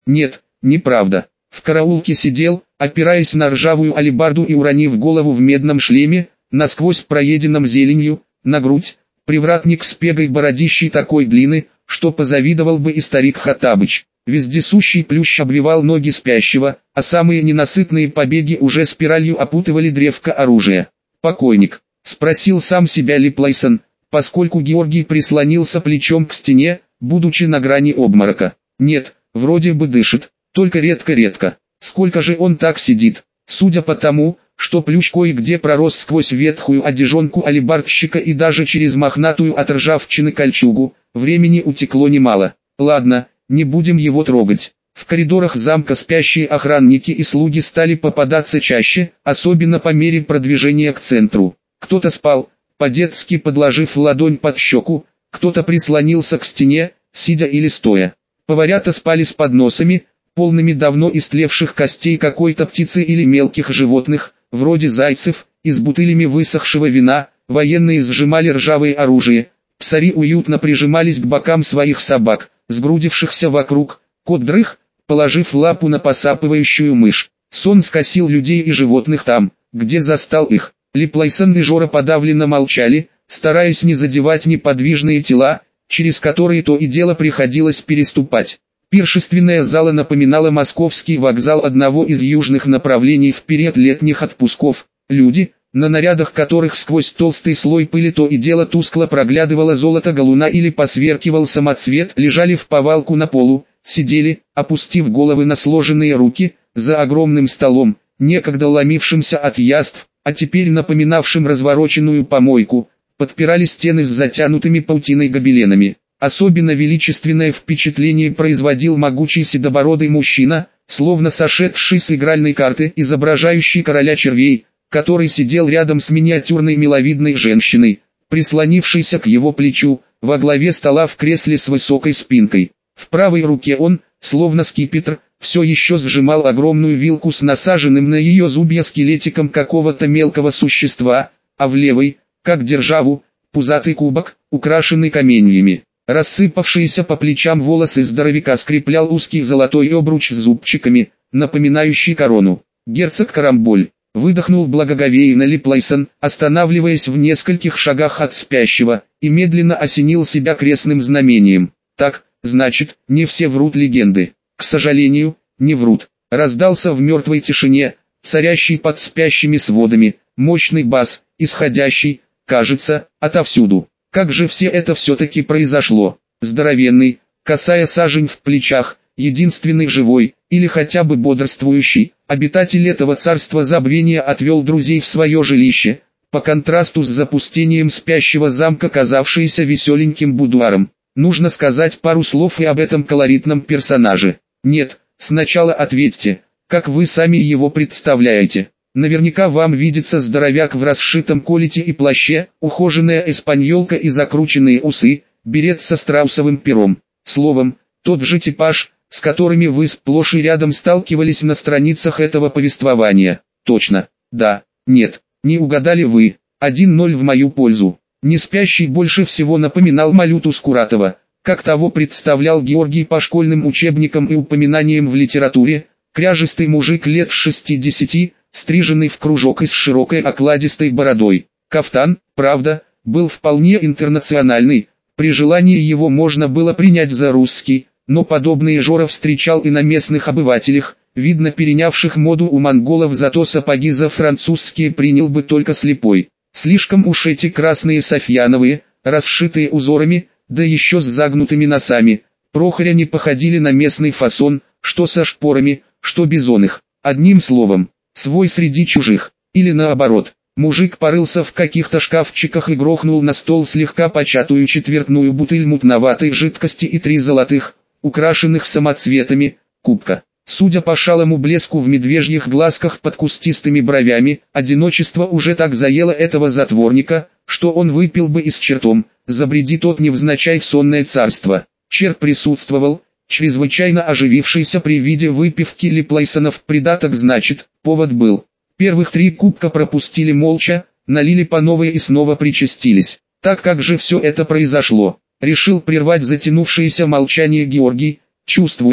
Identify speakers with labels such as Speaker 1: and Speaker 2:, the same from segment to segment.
Speaker 1: Нет, неправда. В караулке сидел, опираясь на ржавую алебарду и уронив голову в медном шлеме, насквозь проеденном зеленью, на грудь, привратник с пегой бородищей такой длины, что позавидовал бы и старик Хаттабыч. Вездесущий плющ обвивал ноги спящего, а самые ненасытные побеги уже спиралью опутывали древко оружия. «Покойник?» — спросил сам себя Липлайсон, поскольку Георгий прислонился плечом к стене, будучи на грани обморока. «Нет, вроде бы дышит, только редко-редко. Сколько же он так сидит?» Судя по тому, что плющ кое-где пророс сквозь ветхую одежонку алебардщика и даже через мохнатую от ржавчины кольчугу, времени утекло немало. «Ладно, не будем его трогать». В коридорах замка спящие охранники и слуги стали попадаться чаще, особенно по мере продвижения к центру. Кто-то спал, по-детски подложив ладонь под щеку, кто-то прислонился к стене, сидя или стоя. Поварята спали с подносами, полными давно истлевших костей какой-то птицы или мелких животных, вроде зайцев, и с бутылями высохшего вина. Военные сжимали ржавое оружие, псари уютно прижимались к бокам своих собак, сгрудившихся вокруг. Кот дрых, положив лапу на посапывающую мышь. Сон скосил людей и животных там, где застал их. Липлайсон и Жора подавленно молчали, стараясь не задевать неподвижные тела, через которые то и дело приходилось переступать. Пиршественная зала напоминала московский вокзал одного из южных направлений в период летних отпусков. Люди, на нарядах которых сквозь толстый слой пыли то и дело тускло проглядывало золото галуна или посверкивал самоцвет, лежали в повалку на полу, сидели, опустив головы на сложенные руки, за огромным столом, некогда ломившимся от яств, а теперь напоминавшим развороченную помойку, подпирали стены с затянутыми паутиной гобеленами. Особенно величественное впечатление производил могучий седобородый мужчина, словно сошедший с игральной карты, изображающий короля червей, который сидел рядом с миниатюрной миловидной женщиной, прислонившейся к его плечу, во главе стола в кресле с высокой спинкой. В правой руке он, словно скипетр, все еще сжимал огромную вилку с насаженным на ее зубья скелетиком какого-то мелкого существа, а в левой, как державу, пузатый кубок, украшенный каменьями. Рассыпавшиеся по плечам волосы здоровяка скреплял узкий золотой обруч с зубчиками, напоминающий корону. «Герцог Карамболь», — выдохнул благоговейно Липлайсон, останавливаясь в нескольких шагах от спящего, и медленно осенил себя крестным знамением. «Так, значит, не все врут легенды». «К сожалению, не врут», — раздался в мертвой тишине, царящий под спящими сводами, мощный бас, исходящий, кажется, отовсюду. Как же это все-таки произошло? Здоровенный, косая сажень в плечах, единственный живой, или хотя бы бодрствующий, обитатель этого царства забвения отвел друзей в свое жилище, по контрасту с запустением спящего замка, казавшееся веселеньким будуаром. Нужно сказать пару слов и об этом колоритном персонаже. Нет, сначала ответьте, как вы сами его представляете. Наверняка вам видится здоровяк в расшитом колете и плаще, ухоженная эспаньолка и закрученные усы, берет со страусовым пером. Словом, тот же типаж, с которыми вы сплошь и рядом сталкивались на страницах этого повествования. Точно, да, нет, не угадали вы. 1-0 в мою пользу. Неспящий больше всего напоминал Малюту Скуратова, как того представлял Георгий по школьным учебникам и упоминаниям в литературе, кряжистый мужик лет 60, стриженный в кружок и с широкой окладистой бородой. Кафтан, правда, был вполне интернациональный, при желании его можно было принять за русский, но подобные Жора встречал и на местных обывателях, видно перенявших моду у монголов, зато сапоги за французские принял бы только слепой. Слишком уж эти красные софьяновые, расшитые узорами, да еще с загнутыми носами, Прохоря не походили на местный фасон, что со шпорами, что без оных. Одним словом, свой среди чужих, или наоборот. Мужик порылся в каких-то шкафчиках и грохнул на стол слегка початую четвертную бутыль мутноватой жидкости и 3 золотых, украшенных самоцветами, кубка. Судя по шалому блеску в медвежьих глазках под кустистыми бровями, одиночество уже так заело этого затворника, что он выпил бы и с чертом, забреди тот невзначай в сонное царство. Черт присутствовал, чрезвычайно оживившийся при виде выпивки Липлайсона в придаток, значит, повод был. Первых 3 кубка пропустили молча, налили по новой и снова причастились. Так как же все это произошло? Решил прервать затянувшееся молчание Георгий, чувствуя,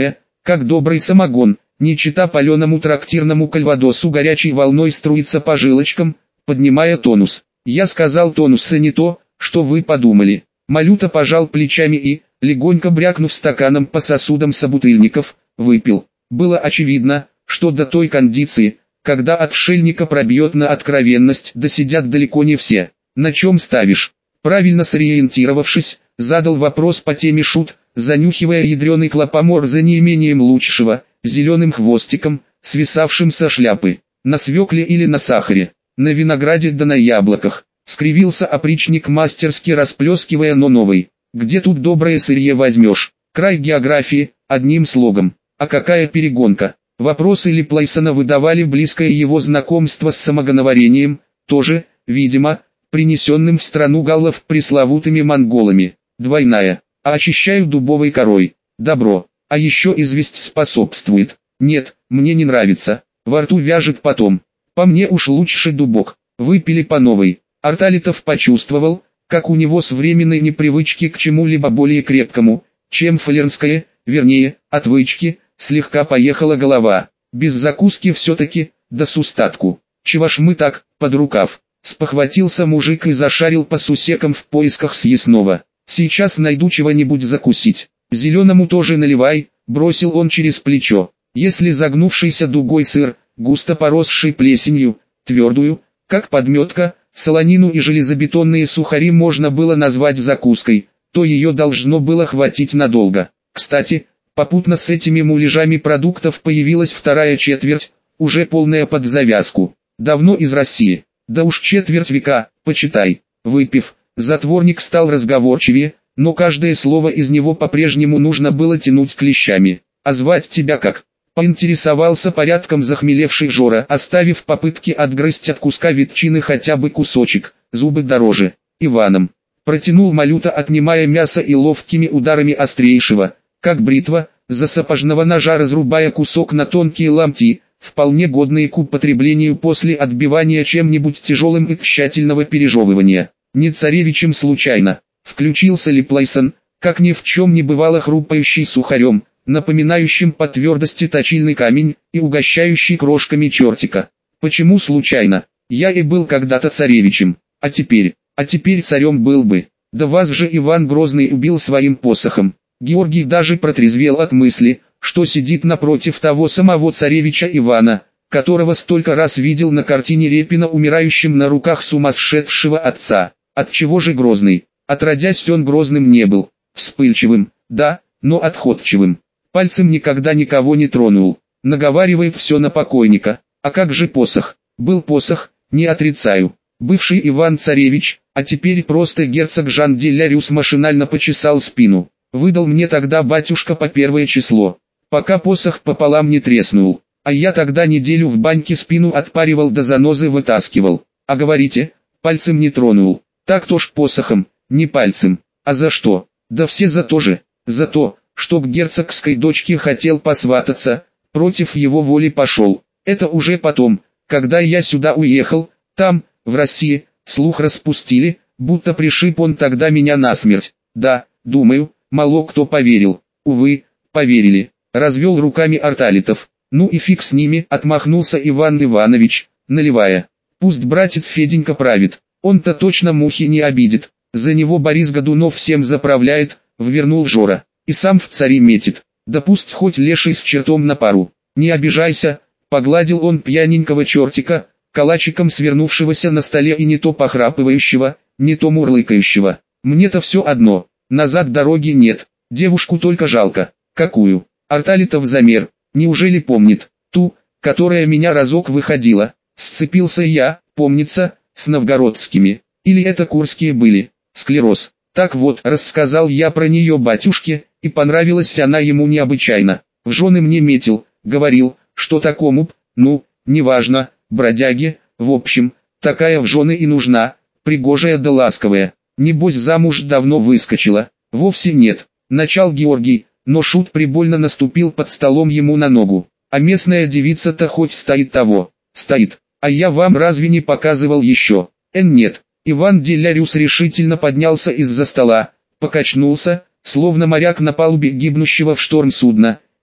Speaker 1: как добрый самогон, не чита паленому трактирному кальвадосу, горячей волной струится по жилочкам, поднимая тонус. Я сказал: тонуса не то, что вы подумали. Малюта пожал плечами и, легонько брякнув стаканом по сосудам собутыльников, выпил. Было очевидно, что до той кондиции, когда отшельника пробьет на откровенность, досидят далеко не все. На чем ставишь? Правильно сориентировавшись, задал вопрос по теме шут, занюхивая ядреный клопомор за неимением лучшего, зеленым хвостиком, свисавшим со шляпы. На свекле или на сахаре? На винограде да на яблоках. Скривился опричник, мастерски расплескивая но новый. Где тут доброе сырье возьмешь? Край географии, одним слогом. А какая перегонка? Вопросы Липлайсона выдавали близкое его знакомство с самогоноварением, тоже, видимо, принесенным в страну галлов пресловутыми монголами. Двойная. А очищаю дубовой корой. Добро. А еще известь способствует. Нет, мне не нравится. Во рту вяжет потом. По мне уж лучше дубок. Выпили по новой. Арталитов почувствовал, как у него с временной непривычки к чему-либо более крепкому, чем фалернское, вернее, отвычки, слегка поехала голова. Без закуски все-таки, да с устатку. Чего ж мы так, под рукав? Спохватился мужик и зашарил по сусекам в поисках съестного. Сейчас найду чего-нибудь закусить. Зеленому тоже наливай, бросил он через плечо. Если загнувшийся дугой сыр, густо поросший плесенью, твердую, как подметка, солонину и железобетонные сухари можно было назвать закуской, то ее должно было хватить надолго. Кстати, попутно с этими муляжами продуктов появилась вторая четверть, уже полная под завязку. Давно из России. Да уж четверть века, почитай. Выпив, затворник стал разговорчивее, но каждое слово из него по-прежнему нужно было тянуть клещами. «А звать тебя как?» — поинтересовался порядком захмелевший Жора, оставив попытки отгрызть от куска ветчины хотя бы кусочек, зубы дороже. «Иваном», — протянул Малюта, отнимая мясо и ловкими ударами острейшего, как бритва, засапожного ножа разрубая кусок на тонкие ломти, вполне годные к употреблению после отбивания чем-нибудь тяжелым и тщательного пережевывания. «Не царевичем случайно?» — включился Липлайсон, как ни в чем не бывало хрупающий сухарем, напоминающим по твердости точильный камень, и угощающий крошками чертика. «Почему случайно? Я и был когда-то царевичем, а теперь царем был бы. Да вас же Иван Грозный убил своим посохом». Георгий даже протрезвел от мысли, что сидит напротив того самого царевича Ивана, которого столько раз видел на картине Репина умирающим на руках сумасшедшего отца. Отчего же Грозный? Отродясь он грозным не был, вспыльчивым, да, но отходчивым. Пальцем никогда никого не тронул, наговаривает все на покойника. А как же посох? Был посох, не отрицаю. Бывший Иван-царевич, а теперь просто герцог Жан де Ляриус машинально почесал спину. Выдал мне тогда батюшка по первое число, пока посох пополам не треснул. А я тогда неделю в баньке спину отпаривал да занозы вытаскивал. А говорите, пальцем не тронул. Так-то ж посохом, не пальцем. А за что? Да все за то же. За то, что к герцогской дочке хотел посвататься, против его воли пошел. Это уже потом, когда я сюда уехал, там, в России, слух распустили, будто пришиб он тогда меня насмерть. Да, думаю, мало кто поверил. Увы, поверили. Развел руками Арталитов. Ну и фиг с ними, отмахнулся Иван Иванович, наливая. Пусть братец Феденька правит, он-то точно мухи не обидит. За него Борис Годунов всем заправляет, ввернул Жора. И сам в цари метит. Да пусть хоть леший с чертом на пару. Не обижайся, погладил он пьяненького чертика, калачиком свернувшегося на столе и не то похрапывающего, не то мурлыкающего. Мне-то все одно. Назад дороги нет, девушку только жалко. Какую? Арталитов замер, неужели помнит? Ту, которая меня разок выходила. Сцепился я, помнится, с новгородскими. Или это курские были? Склероз. Так вот, рассказал я про нее батюшке, и понравилась она ему необычайно. В жены мне метил, говорил, что такому, ну, неважно, бродяге, в общем, такая в жены и нужна, пригожая да ласковая. Небось замуж давно выскочила. Вовсе нет, начал Георгий, но шут прибольно наступил под столом ему на ногу. А местная девица-то хоть стоит того, стоит. А я вам разве не показывал еще? Нет. Иван де Ляриус решительно поднялся из-за стола, покачнулся, словно моряк на палубе гибнущего в шторм судна,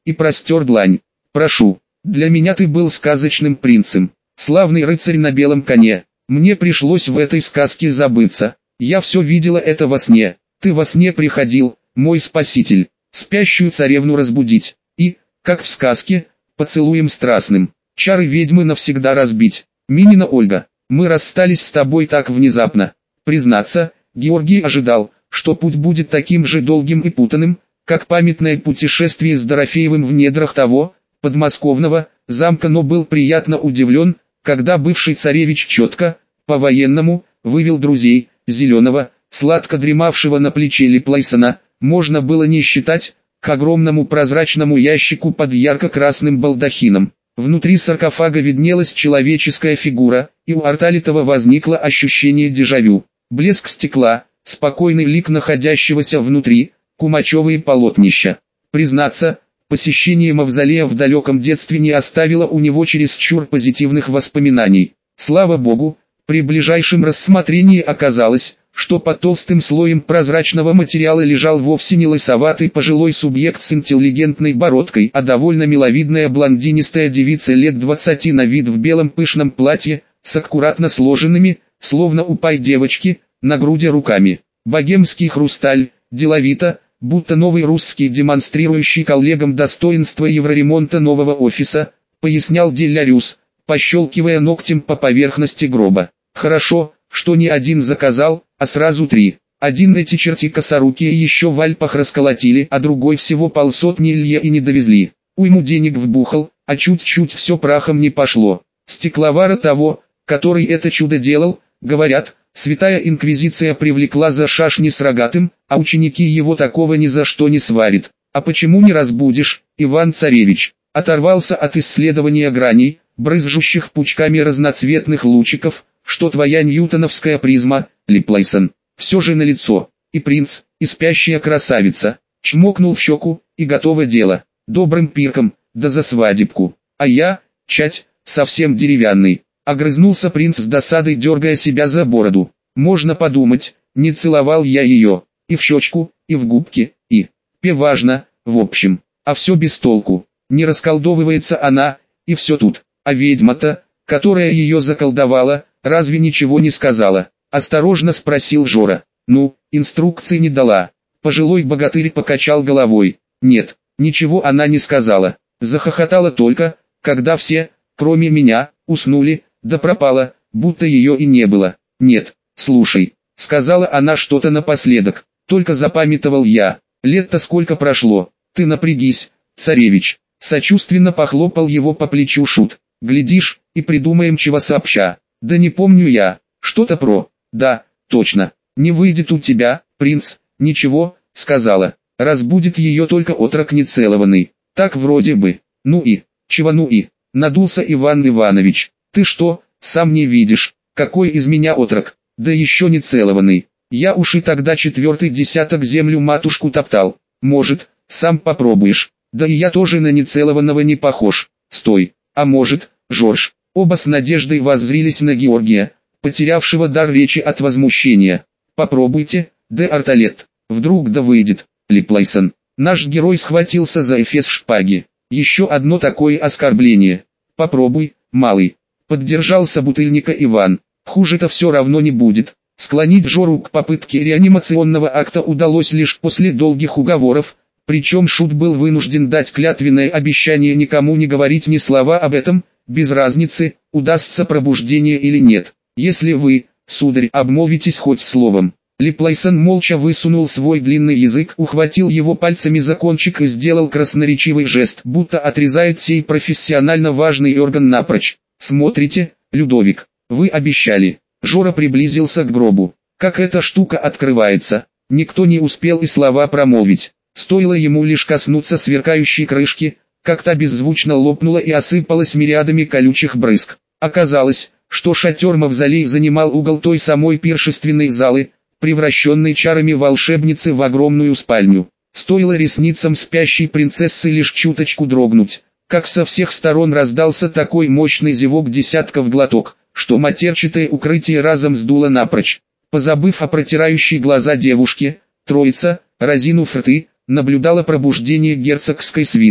Speaker 1: и простер длань. «Прошу, для меня ты был сказочным принцем, славный рыцарь на белом коне. Мне пришлось в этой сказке забыться. Я все видела это во сне. Ты во сне приходил, мой спаситель, спящую царевну разбудить. И, как в сказке, поцелуем страстным, чары ведьмы навсегда разбить. Минина Ольга, мы расстались с тобой так внезапно. Признаться, Георгий ожидал, что путь будет таким же долгим и путанным, как памятное путешествие с Дорофеевым в недрах того, подмосковного, замка, но был приятно удивлен, когда бывший царевич четко, по-военному, вывел друзей, Зеленого, сладко дремавшего на плече Липлайсона, можно было не считать, к огромному прозрачному ящику под ярко-красным балдахином. Внутри саркофага виднелась человеческая фигура, и у Арталитова возникло ощущение дежавю. Блеск стекла, спокойный лик находящегося внутри, кумачевые полотнища. Признаться, посещение мавзолея в далеком детстве не оставило у него чересчур позитивных воспоминаний. Слава богу, при ближайшем рассмотрении оказалось, что под толстым слоем прозрачного материала лежал вовсе не лысоватый пожилой субъект с интеллигентной бородкой, а довольно миловидная блондинистая девица лет 20 на вид в белом пышном платье, с аккуратно сложенными, словно у пай-девочки, на груди руками. Богемский хрусталь, деловито, будто новый русский, демонстрирующий коллегам достоинство евроремонта нового офиса, пояснял Делярюс, пощелкивая ногтем по поверхности гроба. Хорошо, что не один заказал, а сразу 3. Один эти черти косорукие еще в Альпах расколотили, а другой всего полсотни Илье и не довезли. Уйму денег вбухал, а чуть-чуть все прахом не пошло. Стекловара того, который это чудо делал, говорят, святая инквизиция привлекла за шашни с рогатым, а ученики его такого ни за что не сварят. А почему не разбудишь, Иван-царевич? Оторвался от исследования граней, брызжущих пучками разноцветных лучиков, что твоя ньютоновская призма, Липлайсон, все же налицо. И принц, и спящая красавица, чмокнул в щеку, и готово дело. Добрым пирком, да за свадебку. А я, чать, совсем деревянный. Огрызнулся принц с досадой, дергая себя за бороду. Можно подумать, не целовал я ее, и в щечку, и в губки, и... Важно, в общем, а все без толку. Не расколдовывается она, и все тут. А ведьма-то, которая ее заколдовала, разве ничего не сказала? Осторожно спросил Жора. Ну, инструкции не дала. Пожилой богатырь покачал головой. Нет, ничего она не сказала. Захохотала только, когда все, кроме меня, уснули, да пропала, будто ее и не было. Нет, слушай, сказала она что-то напоследок, только запамятовал я. Лет-то сколько прошло, ты напрягись, царевич. Сочувственно похлопал его по плечу Шут. Глядишь, и придумаем чего сообща. Да не помню я, что-то про... Да, точно, не выйдет у тебя, принц, ничего, сказала. Разбудит ее только отрок нецелованный. Так вроде бы. Ну и, чего ну и, надулся Иван Иванович. Ты что, сам не видишь, какой из меня отрок, да еще не целованный. Я уж и тогда 4-й десяток землю матушку топтал. Может, сам попробуешь. Да и я тоже на нецелованного не похож. Стой, а может, Жорж. Оба с надеждой воззрились на Георгия, потерявшего дар речи от возмущения. Попробуйте, де Арталет. Вдруг да выйдет, Липлайсон. Наш герой схватился за эфес шпаги. Еще одно такое оскорбление. Попробуй, малый. Поддержал собутыльника Иван. Хуже-то все равно не будет. Склонить Жору к попытке реанимационного акта удалось лишь после долгих уговоров, причем Шут был вынужден дать клятвенное обещание никому не говорить ни слова об этом, без разницы, удастся пробуждение или нет. Если вы, сударь, обмолвитесь хоть словом. Липлайсон молча высунул свой длинный язык, ухватил его пальцами за кончик и сделал красноречивый жест, будто отрезает сей профессионально важный орган напрочь. Смотрите, Людовик, вы обещали. Жора приблизился к гробу. Как эта штука открывается? Никто не успел и слова промолвить. Стоило ему лишь коснуться сверкающей крышки, как та беззвучно лопнула и осыпалась мириадами колючих брызг. Оказалось, что шатер-мавзолей занимал угол той самой пиршественной залы, превращенной чарами волшебницы в огромную спальню. Стоило ресницам спящей принцессы лишь чуточку дрогнуть, как со всех сторон раздался такой мощный зевок десятков глоток, что матерчатое укрытие разом сдуло напрочь. Позабыв о протирающей глаза девушке, троица, разинув рты, наблюдала пробуждение герцогской свиты.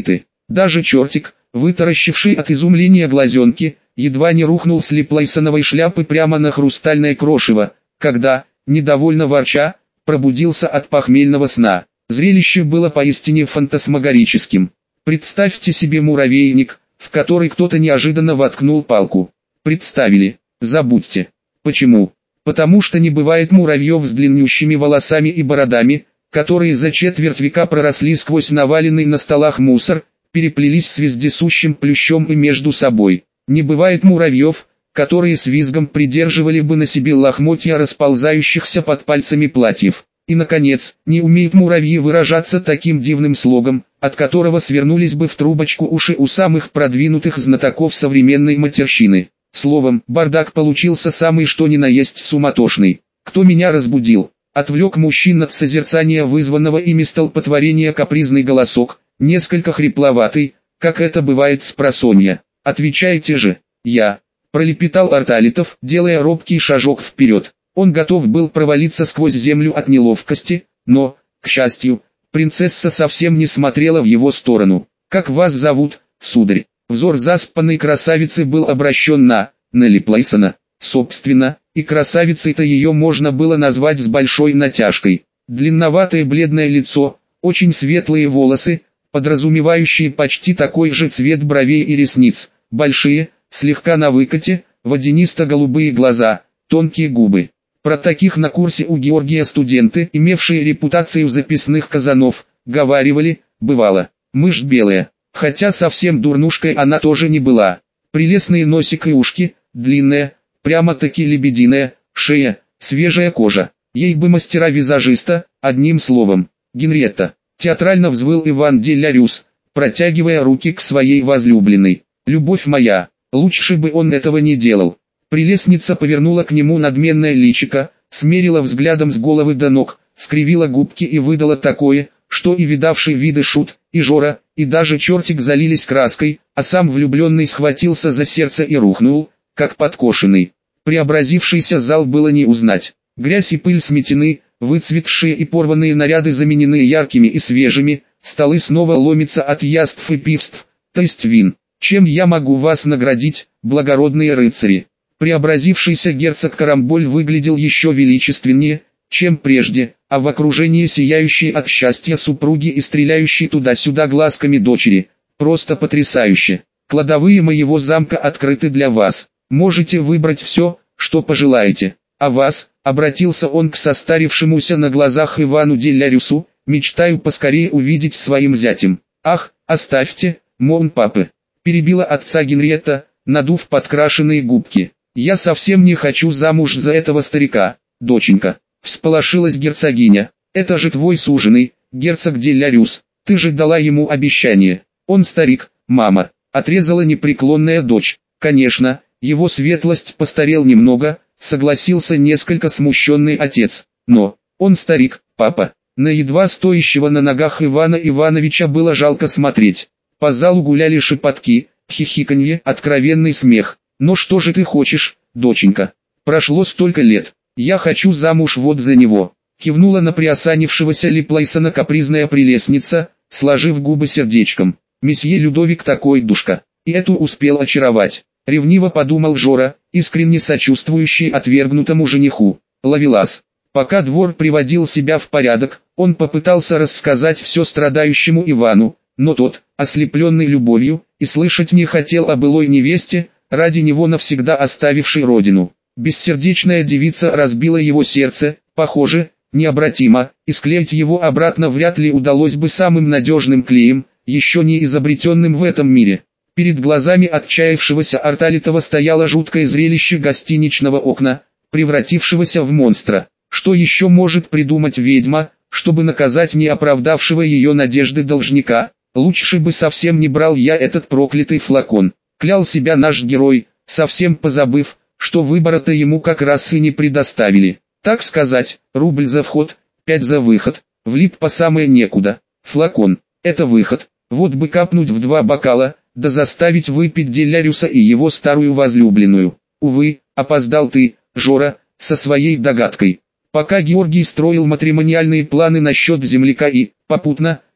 Speaker 1: Даже чертик, вытаращивший от изумления глазенки, едва не рухнул с Липлайсоновой шляпы прямо на хрустальное крошево, когда, недовольно ворча, пробудился от похмельного сна. Зрелище было поистине фантасмагорическим. Представьте себе муравейник, в который кто-то неожиданно воткнул палку. Представили? Забудьте. Почему? Потому что не бывает муравьев с длиннющими волосами и бородами, которые за четверть века проросли сквозь наваленный на столах мусор, переплелись с вездесущим плющом и между собой. Не бывает муравьев, которые с визгом придерживали бы на себе лохмотья расползающихся под пальцами платьев. И, наконец, не умеют муравьи выражаться таким дивным слогом, от которого свернулись бы в трубочку уши у самых продвинутых знатоков современной матерщины. Словом, бардак получился самый что ни на есть суматошный. «Кто меня разбудил?» — отвлек мужчин от созерцания вызванного ими столпотворения капризный голосок, несколько хрипловатый, как это бывает спросонья. «Отвечайте же!» «Я!» — пролепетал Арталитов, делая робкий шажок вперед. Он готов был провалиться сквозь землю от неловкости, но, к счастью, принцесса совсем не смотрела в его сторону. «Как вас зовут, сударь?» Взор заспанной красавицы был обращен на Липлайсона. Собственно, и красавицей-то ее можно было назвать с большой натяжкой. Длинноватое бледное лицо, очень светлые волосы, подразумевающие почти такой же цвет бровей и ресниц, большие, слегка на выкате, водянисто-голубые глаза, тонкие губы. Про таких на курсе у Георгия студенты, имевшие репутацию записных казанов, говаривали, бывало, мышь белая, хотя совсем дурнушкой она тоже не была. Прелестные носик и ушки, длинная, прямо-таки лебединая, шея, свежая кожа. Ей бы мастера-визажиста, одним словом. «Генриетта», театрально взвыл Иван де Лярюс, протягивая руки к своей возлюбленной. «Любовь моя, лучше бы он этого не делал». Прелестница повернула к нему надменное личико, смерила взглядом с головы до ног, скривила губки и выдала такое, что и видавший виды шут, и Жора, и даже чертик залились краской, а сам влюбленный схватился за сердце и рухнул, как подкошенный. Преобразившийся зал было не узнать. Грязь и пыль сметены, выцветшие и порванные наряды заменены яркими и свежими, столы снова ломятся от яств и пивств, то есть вин. «Чем я могу вас наградить, благородные рыцари?» Преобразившийся герцог Карамболь выглядел еще величественнее, чем прежде, а в окружении сияющей от счастья супруги и стреляющей туда-сюда глазками дочери. Просто потрясающе. «Кладовые моего замка открыты для вас. Можете выбрать все, что пожелаете. А вас», — обратился он к состарившемуся на глазах Ивану де Лярюсу, «мечтаю поскорее увидеть своим зятем». «Ах, оставьте, мон папы», — перебила отца Генриетта, надув подкрашенные губки. «Я совсем не хочу замуж за этого старика, доченька», — всполошилась герцогиня. «Это же твой суженый, герцог де Лярюс, ты же дала ему обещание». «Он старик, мама», — отрезала непреклонная дочь. «Конечно, его светлость постарел немного», — согласился несколько смущенный отец. «Но, он старик, папа». На едва стоящего на ногах Ивана Ивановича было жалко смотреть. По залу гуляли шепотки, хихиканье, откровенный смех. «Но что же ты хочешь, доченька? Прошло столько лет. Я хочу замуж вот за него», — кивнула на приосанившегося Липлайсона капризная прелестница, сложив губы сердечком. «Месье Людовик такой душка, и эту успел очаровать», — ревниво подумал Жора, искренне сочувствующий отвергнутому жениху. Ловелас. Пока двор приводил себя в порядок, он попытался рассказать все страдающему Ивану, но тот, ослепленный любовью, и слышать не хотел о былой невесте, ради него навсегда оставившей родину. Бессердечная девица разбила его сердце, похоже, необратимо, и склеить его обратно вряд ли удалось бы самым надежным клеем, еще не изобретенным в этом мире. Перед глазами отчаявшегося Арталитова стояло жуткое зрелище гостиничного окна, превратившегося в монстра. Что еще может придумать ведьма, чтобы наказать неоправдавшего ее надежды должника? «Лучше бы совсем не брал я этот проклятый флакон», — клял себя наш герой, совсем позабыв, что выбора-то ему как раз и не предоставили. Так сказать, рубль за вход, 5 за выход, влип по самое некуда. Флакон — это выход, вот бы капнуть в 2 бокала, да заставить выпить де Лярюса и его старую возлюбленную. Увы, опоздал ты, Жора, со своей догадкой. Пока Георгий строил матримониальные планы насчет земляка и, попутно,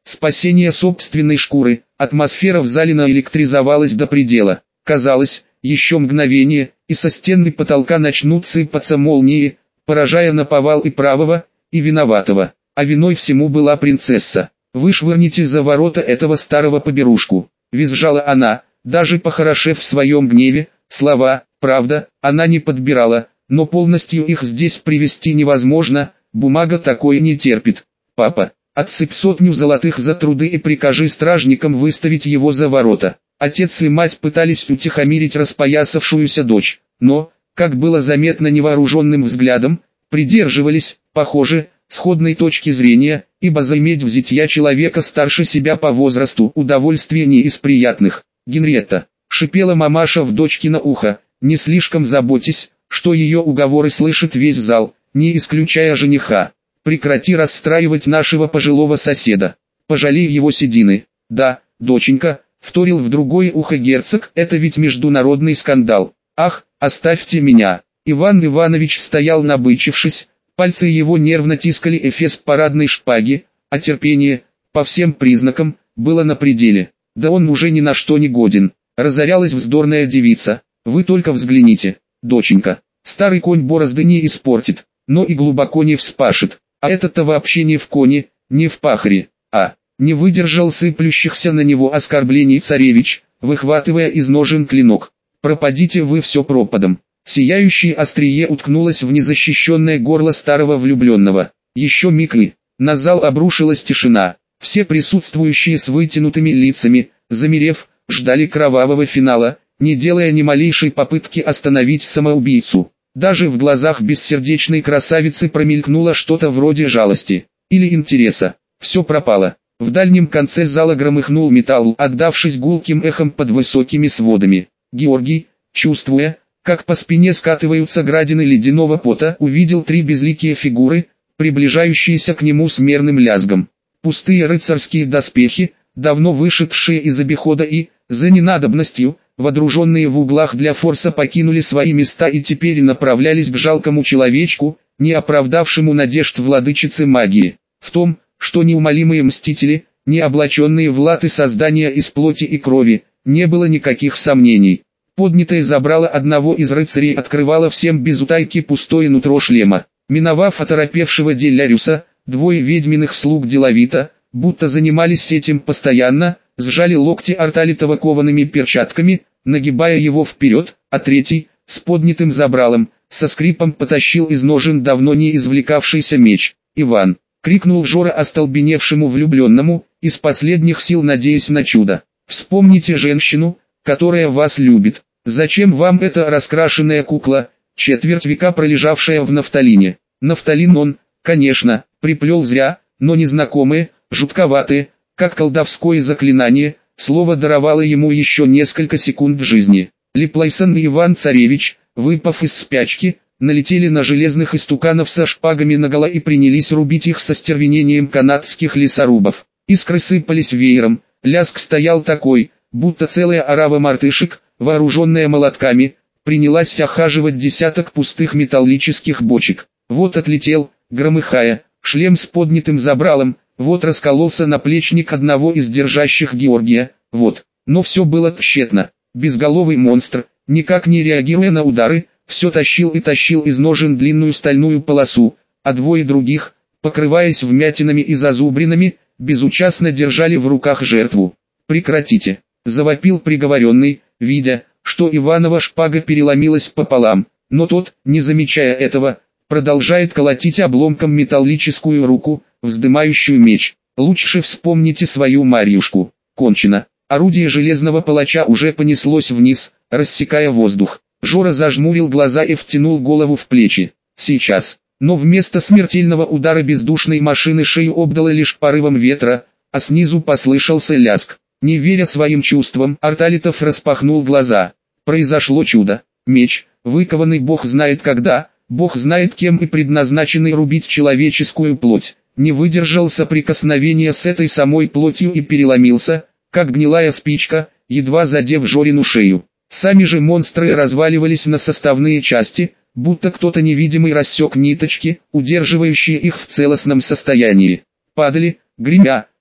Speaker 1: спасение собственной шкуры. Атмосфера в зале наэлектризовалась до предела. Казалось, еще мгновение, и со стен и потолка начнут сыпаться молнии, поражая наповал и правого, и виноватого. А виной всему была принцесса. «Вышвырните за ворота этого старого поберушку!» — визжала она, даже похорошев в своем гневе. Слова, правда, она не подбирала, но полностью их здесь привести невозможно, бумага такое не терпит. «Папа, отсыпь 100 золотых за труды и прикажи стражникам выставить его за ворота». Отец и мать пытались утихомирить распоясавшуюся дочь, но, как было заметно невооруженным взглядом, придерживались, похоже, сходной точки зрения, ибо заиметь в зятья человека старше себя по возрасту удовольствие не из приятных. «Генриетта», — шипела мамаша в дочкино ухо, — «не слишком заботьтесь, что ее уговоры слышит весь зал, не исключая жениха. Прекрати расстраивать нашего пожилого соседа. Пожалей его седины». «Да, доченька», — вторил в другое ухо герцог, — «это ведь международный скандал». «Ах, оставьте меня». Иван Иванович стоял набычившись, пальцы его нервно тискали эфес парадной шпаги, а терпение, по всем признакам, было на пределе. «Да он уже ни на что не годен», — разорялась вздорная девица. «Вы только взгляните, доченька, старый конь борозды не испортит, но и глубоко не вспашет, а этот-то вообще не в коне, не в пахаре, а...» Не выдержал сыплющихся на него оскорблений царевич, выхватывая из ножен клинок. «Пропадите вы все пропадом». Сияющее острие уткнулось в незащищенное горло старого влюбленного. Еще миг и на зал обрушилась тишина. Все присутствующие с вытянутыми лицами, замерев, ждали кровавого финала, не делая ни малейшей попытки остановить самоубийцу. Даже в глазах бессердечной красавицы промелькнуло что-то вроде жалости или интереса. Все пропало. В дальнем конце зала громыхнул металл, отдавшись гулким эхом под высокими сводами. Георгий, чувствуя, как по спине скатываются градины ледяного пота, увидел 3 безликие фигуры, приближающиеся к нему с мерным лязгом. Пустые рыцарские доспехи, давно вышедшие из обихода и, за ненадобностью, водруженные в углах для форса, покинули свои места и теперь направлялись к жалкому человечку, не оправдавшему надежд владычицы магии. В том, что неумолимые мстители, не облаченные в латы создания из плоти и крови, не было никаких сомнений. Поднятое забрало одного из рыцарей открывало всем без утайки пустое нутро шлема. Миновав оторопевшего Деляриуса, 2 ведьминых слуг деловито, будто занимались этим постоянно, сжали локти Арталитова коваными перчатками, нагибая его вперед, а 3, с поднятым забралом, со скрипом потащил из ножен давно не извлекавшийся меч. «Иван!» — крикнул Жора остолбеневшему влюбленному, из последних сил надеясь на чудо. «Вспомните женщину, которая вас любит. Зачем вам эта раскрашенная кукла, четверть века пролежавшая в нафталине?» Нафталин он, конечно, приплел зря, но незнакомые, жутковатые, как колдовское заклинание, слово даровало ему еще несколько секунд жизни. Липлайсон и Иван-Царевич, выпав из спячки, налетели на железных истуканов со шпагами наголо и принялись рубить их со стервенением канадских лесорубов. Искры сыпались веером, лязг стоял такой, будто целая орава мартышек, вооруженная молотками, принялась охаживать десяток пустых металлических бочек. Вот отлетел, громыхая, шлем с поднятым забралом, вот раскололся наплечник одного из держащих Георгия, вот. Но все было тщетно. Безголовый монстр, никак не реагируя на удары, все тащил и тащил из ножен длинную стальную полосу, а 2 других, покрываясь вмятинами и зазубринами, безучастно держали в руках жертву. «Прекратите!» — завопил приговоренный, видя, что Иванова шпага переломилась пополам, но тот, не замечая этого, продолжает колотить обломком металлическую руку, вздымающую меч. «Лучше вспомните свою Марьюшку. Кончено». Орудие железного палача уже понеслось вниз, рассекая воздух. Жора зажмурил глаза и втянул голову в плечи. Сейчас. Но вместо смертельного удара бездушной машины шею обдало лишь порывом ветра, а снизу послышался лязг. Не веря своим чувствам, Арталитов распахнул глаза. Произошло чудо. Меч, выкованный бог знает когда, бог знает кем и предназначенный рубить человеческую плоть, не выдержал соприкосновения с этой самой плотью и переломился, как гнилая спичка, едва задев Жорину шею. Сами же монстры разваливались на составные части, будто кто-то невидимый рассек ниточки, удерживающие их в целостном состоянии. Падали, гремя,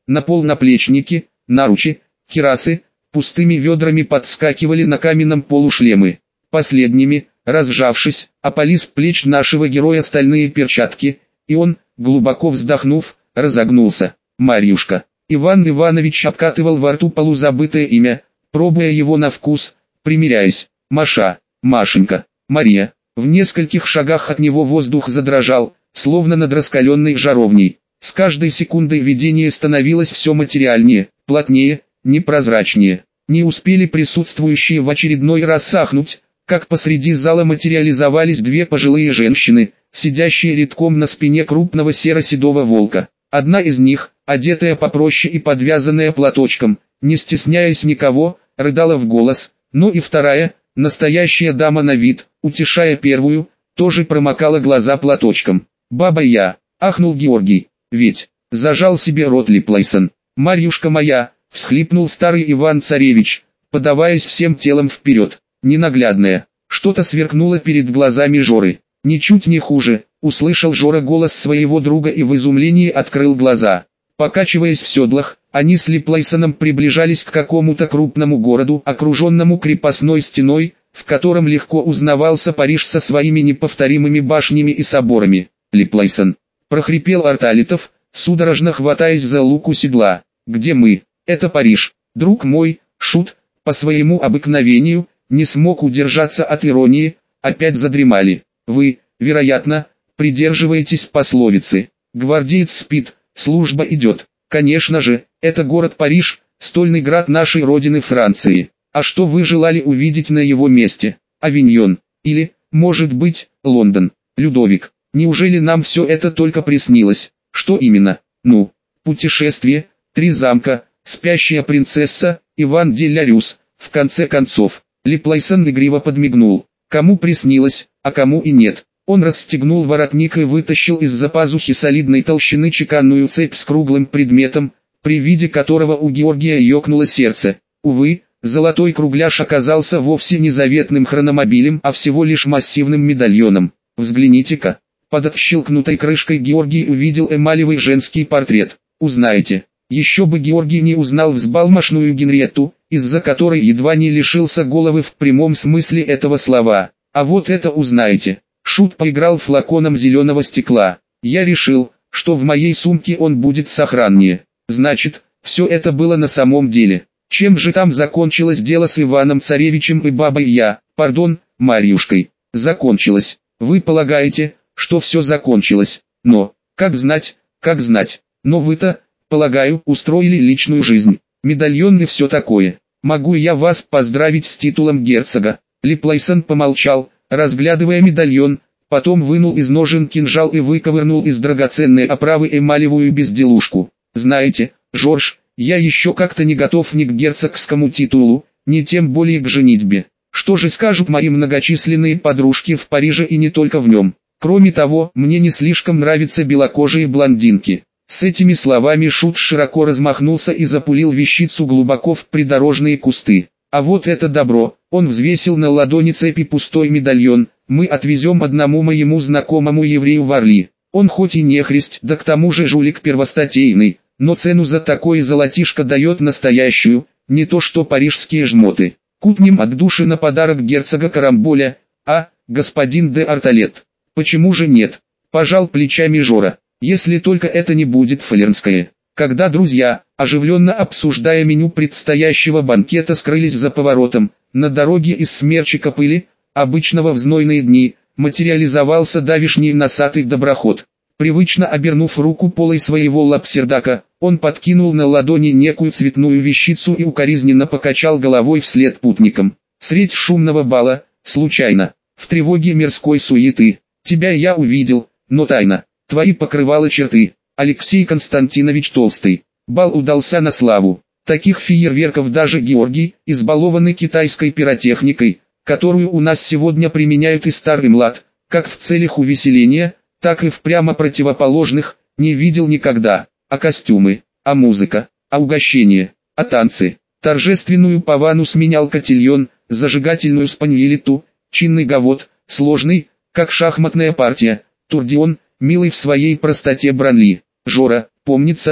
Speaker 1: На пол наплечники, наручи, кирасы, пустыми ведрами подскакивали на каменном полу шлемы. Последними, разжавшись, опали с плеч нашего героя стальные перчатки, и он, глубоко вздохнув, разогнулся. Марьюшка. Иван Иванович обкатывал во рту полузабытое имя, пробуя его на вкус, примиряясь. Маша, Машенька, Мария. В нескольких шагах от него воздух задрожал, словно над раскаленной жаровней. С каждой секундой видение становилось все материальнее, плотнее, непрозрачнее. Не успели присутствующие в очередной раз ахнуть, как посреди зала материализовались две пожилые женщины, сидящие редком на спине крупного серо-седого волка. Одна из них, одетая попроще и подвязанная платочком, не стесняясь никого, рыдала в голос, но и вторая, настоящая дама на вид, утешая первую, тоже промокала глаза платочком. «Баба я!» — ахнул Георгий. «Ведь...» — зажал себе рот Липлайсон. «Марьюшка моя!» — всхлипнул старый Иван-Царевич, подаваясь всем телом вперед. «Ненаглядная!» Что-то сверкнуло перед глазами Жоры. «Ничуть не хуже!» — услышал Жора голос своего друга и в изумлении открыл глаза. Покачиваясь в седлах, они с Липлайсоном приближались к какому-то крупному городу, окруженному крепостной стеной, в котором легко узнавался Париж со своими неповторимыми башнями и соборами. «Липлайсон!» — прохрипел Арталитов, судорожно хватаясь за луку седла. «Где мы? Это Париж, друг мой!» Шут, по своему обыкновению, не смог удержаться от иронии, опять задремали. «Вы, вероятно, придерживаетесь пословицы. Гвардеец спит, служба идет. Конечно же, это город Париж, стольный град нашей родины Франции. А что вы желали увидеть на его месте? Авиньон? Или, может быть, Лондон? Людовик? Неужели нам все это только приснилось? Что именно? Ну, путешествие, 3 замка, спящая принцесса, Иван де Лярюс, в конце концов». Липлайсон игриво подмигнул. Кому приснилось, а кому и нет. Он расстегнул воротник и вытащил из-за пазухи солидной толщины чеканную цепь с круглым предметом, при виде которого у Георгия ёкнуло сердце. Увы, золотой кругляш оказался вовсе не заветным хрономобилем, а всего лишь массивным медальоном. «Взгляните-ка!» Под отщелкнутой крышкой Георгий увидел эмалевый женский портрет. «Узнаете?» Еще бы Георгий не узнал взбалмошную Генриетту, из-за которой едва не лишился головы в прямом смысле этого слова. А вот это узнаете. Шут поиграл флаконом зеленого стекла. Я решил, что в моей сумке он будет сохраннее. Значит, все это было на самом деле. Чем же там закончилось дело с Иваном Царевичем и бабой я, пардон, Марьюшкой? Закончилось. Вы полагаете, что все закончилось? Но, как знать, как знать. Но вы-то, полагаю, устроили личную жизнь, медальон и все такое. Могу я вас поздравить с титулом герцога?» Липлайсон помолчал, разглядывая медальон, потом вынул из ножен кинжал и выковырнул из драгоценной оправы эмалевую безделушку. «Знаете, Жорж, я еще как-то не готов ни к герцогскому титулу, ни тем более к женитьбе. Что же скажут мои многочисленные подружки в Париже и не только в нем? Кроме того, мне не слишком нравятся белокожие блондинки». С этими словами Шут широко размахнулся и запулил вещицу глубоко в придорожные кусты. «А вот это добро!» Он взвесил на ладони цепи пустой медальон. «Мы отвезем одному моему знакомому еврею в Орли. Он хоть и нехрист, да к тому же жулик первостатейный, но цену за такое золотишко дает настоящую, не то что парижские жмоты. Купнем от души на подарок герцога Карамболя, а, господин де Арталет?» «Почему же нет?» – пожал плечами Жора. «Если только это не будет фалернское». Когда друзья, оживленно обсуждая меню предстоящего банкета, скрылись за поворотом, на дороге из смерчика пыли, обычного в знойные дни, материализовался давишний носатый доброход. Привычно обернув руку полой своего лапсердака, он подкинул на ладони некую цветную вещицу и укоризненно покачал головой вслед путникам. Средь шумного бала, случайно, в тревоге мирской суеты, тебя я увидел, но тайно, твои покрывала черты. Алексей Константинович Толстый. Бал удался на славу. Таких фейерверков даже Георгий, избалованный китайской пиротехникой, которую у нас сегодня применяют и старый млад, как в целях увеселения, так и в прямо противоположных, не видел никогда. А костюмы, а музыка, а угощения, а танцы. Торжественную павану сменял котильон, зажигательную спаньелиту, чинный гавот, сложный, как шахматная партия, турдион, милый в своей простоте Бранли. «Жора, помнится,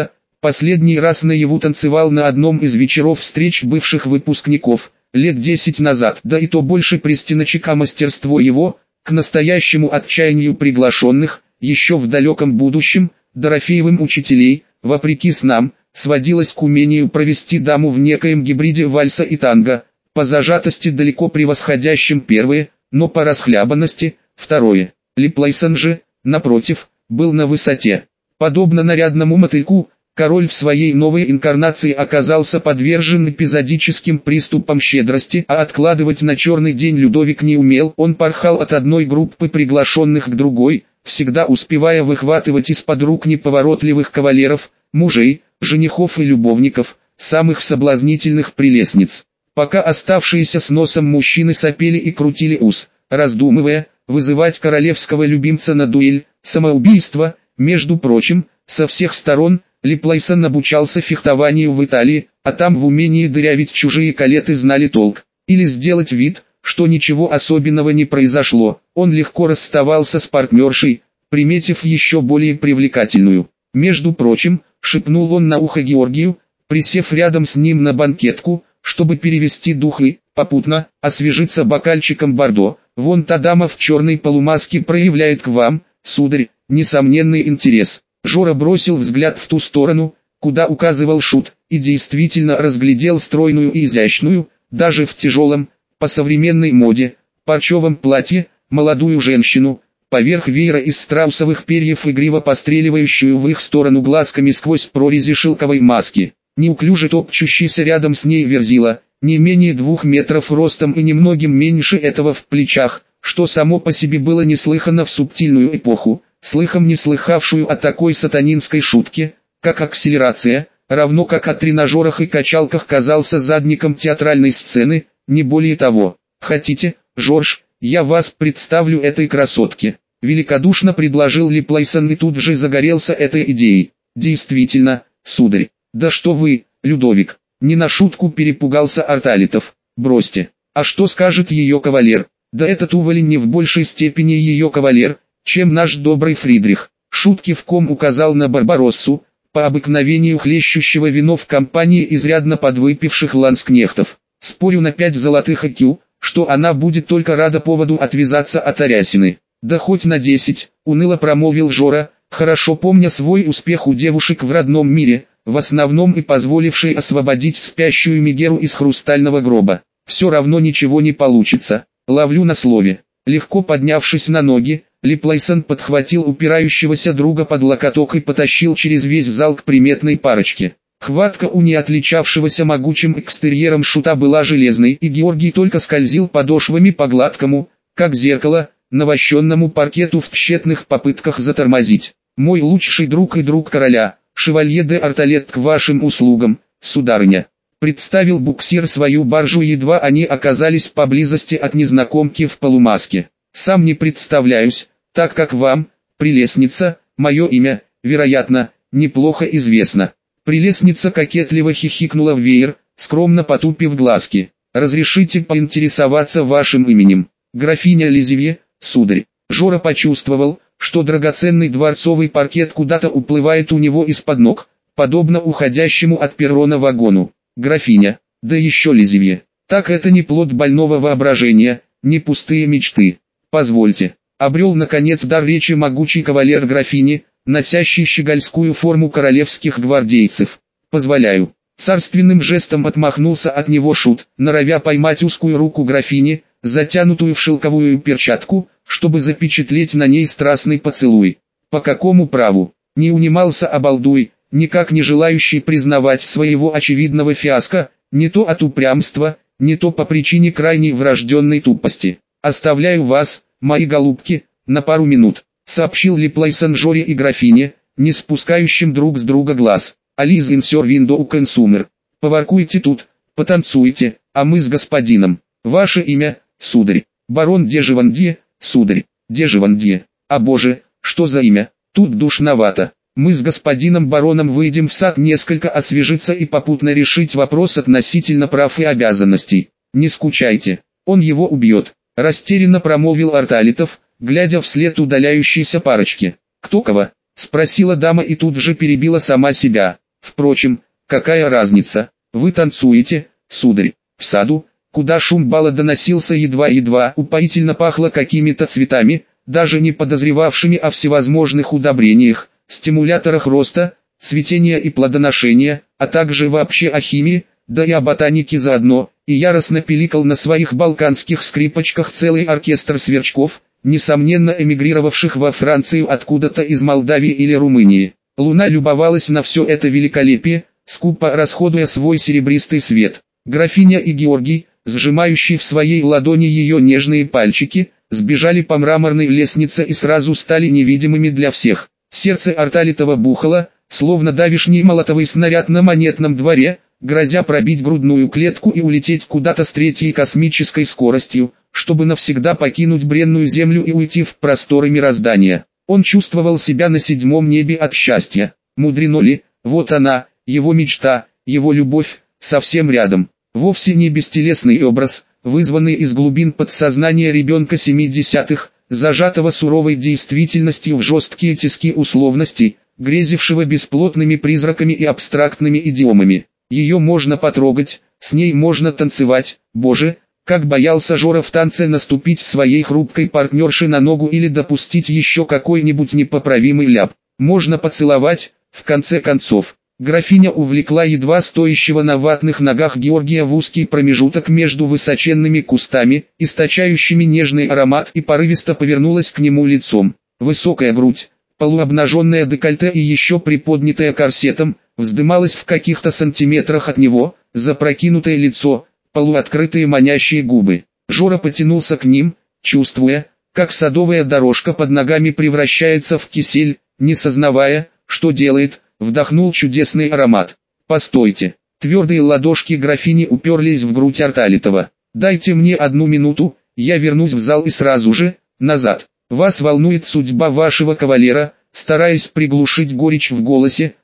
Speaker 1: Последний раз наяву танцевал на одном из вечеров встреч бывших выпускников, лет 10 назад, да и то больше пристеночек, а мастерство его, к настоящему отчаянию приглашенных, еще в далеком будущем, Дорофеевым учителей, вопреки снам, сводилось к умению провести даму в некоем гибриде вальса и танго, по зажатости далеко превосходящим первые, но по расхлябанности – второе. Липлайсон же, напротив, был на высоте. Подобно нарядному мотыльку, король в своей новой инкарнации оказался подвержен эпизодическим приступам щедрости, а откладывать на черный день Людовик не умел. Он порхал от одной группы приглашенных к другой, всегда успевая выхватывать из-под рук неповоротливых кавалеров, мужей, женихов и любовников, самых соблазнительных прелестниц. Пока оставшиеся с носом мужчины сопели и крутили ус, раздумывая, вызывать королевского любимца на дуэль, самоубийство, между прочим, со всех сторон, Липлайсон обучался фехтованию в Италии, а там в умении дырявить чужие калеты знали толк. Или сделать вид, что ничего особенного не произошло, он легко расставался с партнершей, приметив еще более привлекательную. Между прочим, шепнул он на ухо Георгию, присев рядом с ним на банкетку, чтобы перевести дух и, попутно, освежиться бокальчиком бордо. Вон та дама в черной полумаске проявляет к вам, сударь, несомненный интерес. Жора бросил взгляд в ту сторону, куда указывал шут, и действительно разглядел стройную и изящную, даже в тяжелом, по современной моде, парчевом платье, молодую женщину, поверх веера из страусовых перьев игриво постреливающую в их сторону глазками сквозь прорези шелковой маски. Неуклюже топчущийся рядом с ней Верзила, не менее 2 метров ростом и немногим меньше этого в плечах, что само по себе было неслыханно в субтильную эпоху, слыхом не слыхавшую о такой сатанинской шутке, как акселерация, равно как о тренажерах и качалках казался задником театральной сцены, не более того. «Хотите, Жорж, я вас представлю этой красотке?» Великодушно предложил Липлайсон и тут же загорелся этой идеей. «Действительно, сударь, да что вы, Людовик!» Не на шутку перепугался Арталитов. «Бросьте, а что скажет ее кавалер?» «Да этот уволень не в большей степени ее кавалер, чем наш добрый Фридрих». Шут кивком указал на Барбароссу, по обыкновению хлещущего вино в компании изрядно подвыпивших ланскнехтов. «Спорю на 5 золотых IQ, что она будет только рада поводу отвязаться от Арясины». «Да хоть на 10, уныло промолвил Жора, хорошо помня свой успех у девушек в родном мире, в основном и позволивший освободить спящую Мегеру из хрустального гроба. «Все равно ничего не получится, ловлю на слове». Легко поднявшись на ноги, Липлайсон подхватил упирающегося друга под локоток и потащил через весь зал к приметной парочке. Хватка у не отличавшегося могучим экстерьером шута была железной, и Георгий только скользил подошвами по гладкому, как зеркало, навощенному паркету в тщетных попытках затормозить. «Мой лучший друг и друг короля, шевалье де Арталет, к вашим услугам, сударыня», представил буксир свою баржу, едва они оказались поблизости от незнакомки в полумаске. «Сам не представляюсь, так как вам, прелестница, мое имя, вероятно, неплохо известно». Прелестница кокетливо хихикнула в веер, скромно потупив глазки. «Разрешите поинтересоваться вашим именем?» «Графиня Лизивье, сударь». Жора почувствовал, что драгоценный дворцовый паркет куда-то уплывает у него из-под ног, подобно уходящему от перрона вагону. «Графиня, да еще Лизивье. Так это не плод больного воображения, не пустые мечты. Позвольте». Обрел наконец дар речи могучий кавалер графини, носящий щегольскую форму королевских гвардейцев. «Позволяю». Царственным жестом отмахнулся от него шут, норовя поймать узкую руку графини, затянутую в шелковую перчатку, чтобы запечатлеть на ней страстный поцелуй. «По какому праву?» Не унимался обалдуй, никак не желающий признавать своего очевидного фиаско, не то от упрямства, не то по причине крайней врожденной тупости. «Оставляю вас, мои голубки, на пару минут», сообщил Липлайсон Жоре и графине, не спускающим друг с друга глаз. «Ализ инсер виндоу консумер. Поваркуйте тут, потанцуйте, а мы с господином. Ваше имя, сударь?» «Барон де Живандье, сударь». «Де Живандье. А боже, что за имя? Тут душновато. Мы с господином бароном выйдем в сад несколько освежиться и попутно решить вопрос относительно прав и обязанностей. Не скучайте, он его убьет», растерянно промолвил Арталитов, глядя вслед удаляющейся парочке. «Кто кого?» — спросила дама и тут же перебила сама себя. Впрочем, какая разница, вы танцуете, сударь. В саду, куда шум бала доносился едва-едва, упоительно пахло какими-то цветами, даже не подозревавшими о всевозможных удобрениях, стимуляторах роста, цветения и плодоношения, а также вообще о химии, да и о ботанике заодно, и яростно пиликал на своих балканских скрипочках целый оркестр сверчков, несомненно эмигрировавших во Францию откуда-то из Молдавии или Румынии. Луна любовалась на все это великолепие, скупо расходуя свой серебристый свет. Графиня и Георгий, сжимающие в своей ладони ее нежные пальчики, сбежали по мраморной лестнице и сразу стали невидимыми для всех. Сердце Арталитова бухало, словно давишний молотовый снаряд на монетном дворе, грозя пробить грудную клетку и улететь куда-то с третьей космической скоростью, чтобы навсегда покинуть бренную землю и уйти в просторы мироздания. Он чувствовал себя на седьмом небе от счастья. Мудрено ли, вот она, его мечта, его любовь, совсем рядом. Вовсе не бестелесный образ, вызванный из глубин подсознания ребенка 70-х, зажатого суровой действительностью в жесткие тиски условностей, грезившего бесплотными призраками и абстрактными идиомами. Ее можно потрогать, с ней можно танцевать. Боже, как боялся Жора в танце наступить своей хрупкой партнерше на ногу или допустить еще какой-нибудь непоправимый ляп. Можно поцеловать, в конце концов. Графиня увлекла едва стоящего на ватных ногах Георгия в узкий промежуток между высоченными кустами, источающими нежный аромат, и порывисто повернулась к нему лицом. Высокая грудь, полуобнаженное декольте и еще приподнятая корсетом, вздымалась в каких-то сантиметрах от него, запрокинутое лицо, полуоткрытые манящие губы. Жора потянулся к ним, чувствуя, как садовая дорожка под ногами превращается в кисель, не сознавая, что делает, вдохнул чудесный аромат. «Постойте!» Твердые ладошки графини уперлись в грудь Арталитова. «Дайте мне 1 минуту, я вернусь в зал и сразу же, назад. Вас волнует судьба вашего кавалера», стараясь приглушить горечь в голосе,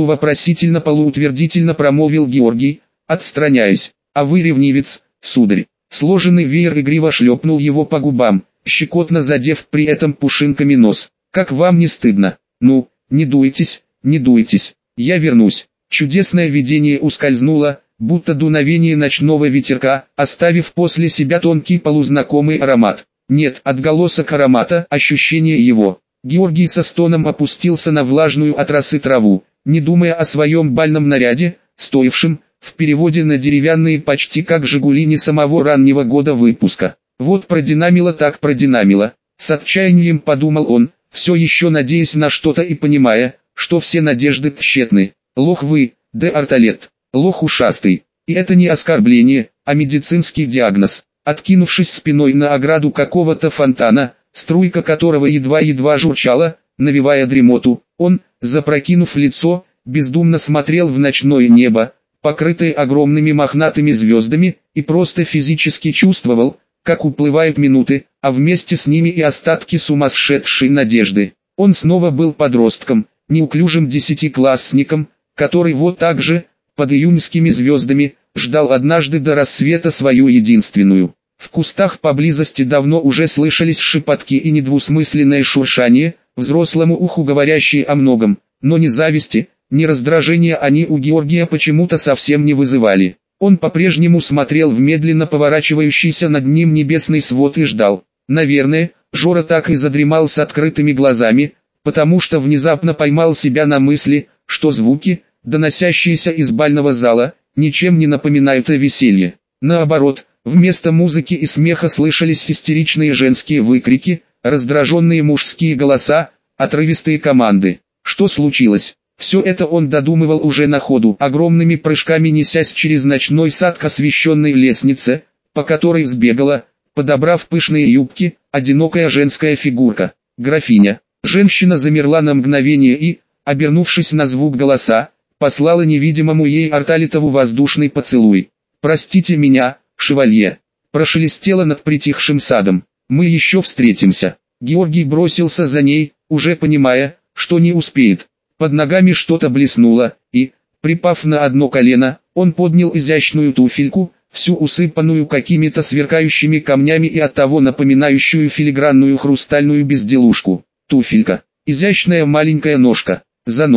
Speaker 1: полувопросительно-полуутвердительно промолвил Георгий, отстраняясь. «А вы ревнивец, сударь». Сложенный веер игриво шлепнул его по губам, щекотно задев при этом пушинками нос. «Как вам не стыдно? Ну, не дуйтесь, не дуйтесь, я вернусь». Чудесное видение ускользнуло, будто дуновение ночного ветерка, оставив после себя тонкий полузнакомый аромат. Нет, отголосок аромата, ощущение его. Георгий со стоном опустился на влажную от росы траву, не думая о своем бальном наряде, стоившем, в переводе на деревянные почти как «Жигули» не самого раннего года выпуска. Вот продинамило так продинамило. С отчаянием подумал он, все еще надеясь на что-то и понимая, что все надежды тщетны. Лох вы, де Арталет, лох ушастый. И это не оскорбление, а медицинский диагноз. Откинувшись спиной на ограду какого-то фонтана, струйка которого едва-едва журчала, навевая дремоту, он, запрокинув лицо, бездумно смотрел в ночное небо, покрытое огромными мохнатыми звездами, и просто физически чувствовал, как уплывают минуты, а вместе с ними и остатки сумасшедшей надежды. Он снова был подростком, неуклюжим десятиклассником, который вот так же, под июньскими звездами, ждал однажды до рассвета свою единственную. В кустах поблизости давно уже слышались шепотки и недвусмысленное шуршание, взрослому уху говорящие о многом, но ни зависти, ни раздражения они у Георгия почему-то совсем не вызывали. Он по-прежнему смотрел в медленно поворачивающийся над ним небесный свод и ждал. Наверное, Жора так и задремал с открытыми глазами, потому что внезапно поймал себя на мысли, что звуки, доносящиеся из бального зала, ничем не напоминают о веселье. Наоборот, вместо музыки и смеха слышались истеричные женские выкрики, раздраженные мужские голоса, отрывистые команды. Что случилось? Все это он додумывал уже на ходу, огромными прыжками несясь через ночной сад к освещенной лестнице, по которой сбегала, подобрав пышные юбки, одинокая женская фигурка. Графиня. Женщина замерла на мгновение и, обернувшись на звук голоса, послала невидимому ей Арталитову воздушный поцелуй. «Простите меня, шевалье», прошелестело над притихшим садом. «Мы еще встретимся». Георгий бросился за ней, уже понимая, что не успеет. Под ногами что-то блеснуло, и, припав на одно колено, он поднял изящную туфельку, всю усыпанную какими-то сверкающими камнями и оттого напоминающую филигранную хрустальную безделушку. Туфелька, изящная маленькая ножка, заноза.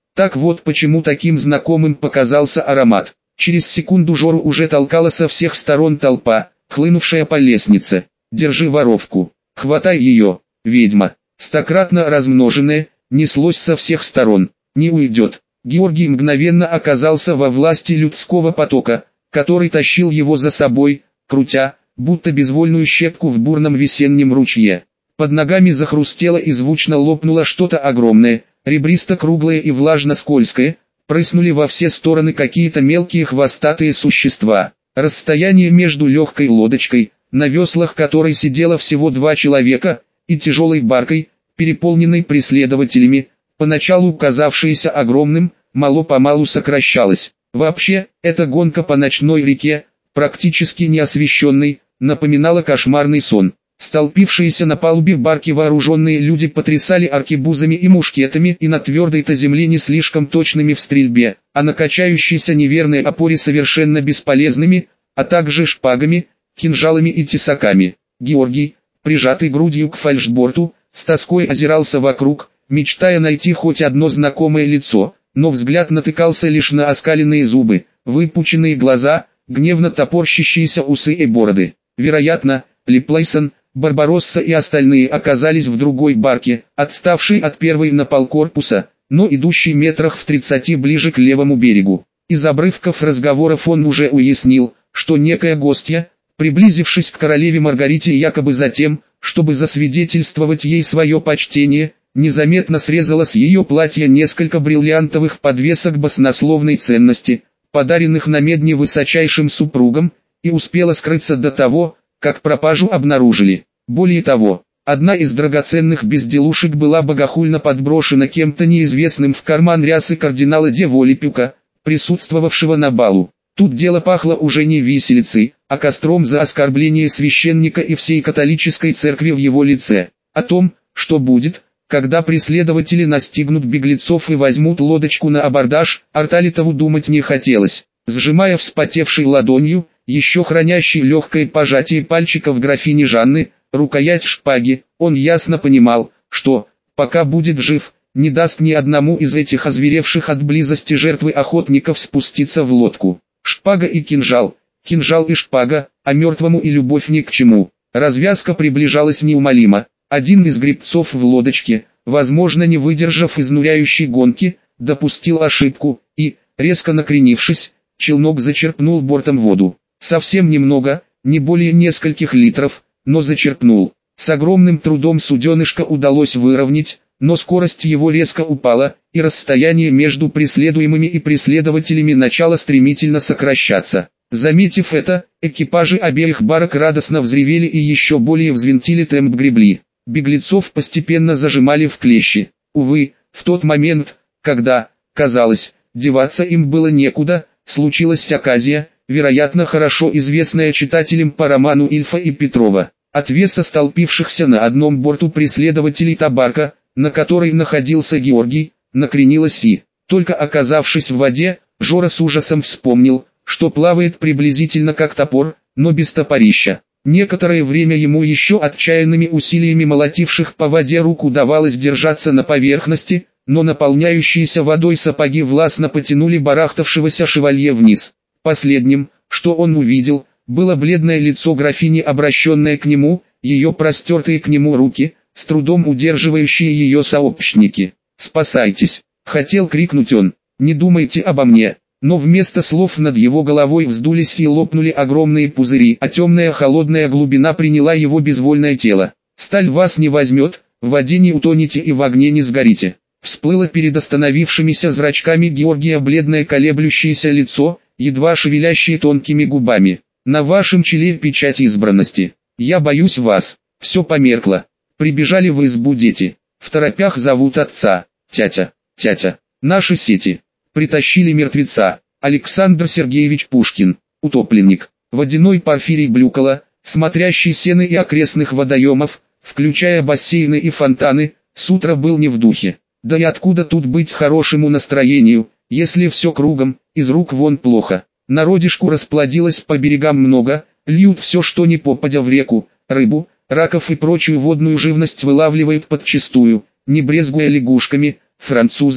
Speaker 1: Так вот почему таким знакомым показался аромат. Через секунду Жору уже толкала со всех сторон толпа, хлынувшая по лестнице. «Держи воровку! Хватай ее, ведьма!» Стократно размноженное, неслось со всех сторон. «Не уйдет!» Георгий мгновенно оказался во власти людского потока, который тащил его за собой, крутя, будто безвольную щепку в бурном весеннем ручье. Под ногами захрустело и звучно лопнуло что-то огромное, ребристо-круглое и влажно-скользкое, прыснули во все стороны какие-то мелкие хвостатые существа. Расстояние между легкой лодочкой, на веслах которой сидело всего 2 человека, и тяжелой баркой, переполненной преследователями, поначалу казавшееся огромным, мало-помалу сокращалось. Вообще, эта гонка по ночной реке, практически неосвещенной, напоминала кошмарный сон. Столпившиеся на палубе барки вооруженные люди потрясали аркебузами и мушкетами и на твердой-то земле не слишком точными в стрельбе, а на качающейся неверной опоре совершенно бесполезными, а также шпагами, кинжалами и тесаками. Георгий, прижатый грудью к фальшборту, с тоской озирался вокруг, мечтая найти хоть одно знакомое лицо, но взгляд натыкался лишь на оскаленные зубы, выпученные глаза, гневно топорщащиеся усы и бороды. Вероятно, Липлейсон, Барбаросса и остальные оказались в другой барке, отставшей от первой на полкорпуса, но идущей метрах в 30 ближе к левому берегу. Из обрывков разговоров он уже уяснил, что некая гостья, приблизившись к королеве Маргарите якобы за тем, чтобы засвидетельствовать ей свое почтение, незаметно срезала с ее платья несколько бриллиантовых подвесок баснословной ценности, подаренных на медне высочайшим супругам, и успела скрыться до того, как пропажу обнаружили. Более того, одна из драгоценных безделушек была богохульно подброшена кем-то неизвестным в карман рясы кардинала де Волипюка, присутствовавшего на балу. Тут дело пахло уже не виселицей, а костром за оскорбление священника и всей католической церкви в его лице. О том, что будет, когда преследователи настигнут беглецов и возьмут лодочку на абордаж, Арталитову думать не хотелось. Сжимая вспотевшей ладонью, еще хранящей легкое пожатие пальчиков графини Жанны, рукоять шпаги, он ясно понимал, что, пока будет жив, не даст ни одному из этих озверевших от близости жертвы охотников спуститься в лодку. Шпага и кинжал, кинжал и шпага, а мертвому и любовь ни к чему. Развязка приближалась неумолимо. Один из гребцов в лодочке, возможно не выдержав изнуряющей гонки, допустил ошибку и, резко накренившись, челнок зачерпнул бортом воду. Совсем немного, не более нескольких литров, но зачерпнул. С огромным трудом суденышко удалось выровнять, но скорость его резко упала, и расстояние между преследуемыми и преследователями начало стремительно сокращаться. Заметив это, экипажи обеих барок радостно взревели и еще более взвинтили темп гребли. Беглецов постепенно зажимали в клещи. Увы, в тот момент, когда, казалось, деваться им было некуда, случилась оказия, вероятно хорошо известная читателям по роману Ильфа и Петрова. От веса столпившихся на одном борту преследователей та барка, на которой находился Георгий, накренилась и, только оказавшись в воде, Жора с ужасом вспомнил, что плавает приблизительно как топор, но без топорища. Некоторое время ему еще отчаянными усилиями молотивших по воде рук удавалось держаться на поверхности, но наполняющиеся водой сапоги властно потянули барахтавшегося шевалье вниз. Последним, что он увидел, было бледное лицо графини, обращенное к нему, ее простертые к нему руки, с трудом удерживающие ее сообщники. «Спасайтесь!» — хотел крикнуть он. «Не думайте обо мне!» Но вместо слов над его головой вздулись и лопнули огромные пузыри, а темная холодная глубина приняла его безвольное тело. «Сталь вас не возьмет, в воде не утонете и в огне не сгорите». Всплыло перед остановившимися зрачками Георгия бледное колеблющееся лицо, едва шевелящее тонкими губами. «На вашем челе печать избранности. Я боюсь вас». Все померкло. Прибежали в избу дети. Второпях зовут отца. «Тятя, тятя, наши сети». Притащили мертвеца. Александр Сергеевич Пушкин, утопленник. Водяной Порфирий Блюкало, смотрящий сены и окрестных водоемов, включая бассейны и фонтаны, с утра был не в духе. Да и откуда тут быть хорошему настроению, если все кругом, из рук вон плохо. Народишку расплодилось по берегам много, льют все что ни попадя в реку, рыбу, раков и прочую водную живность вылавливают подчистую, не брезгуя лягушками. Французы,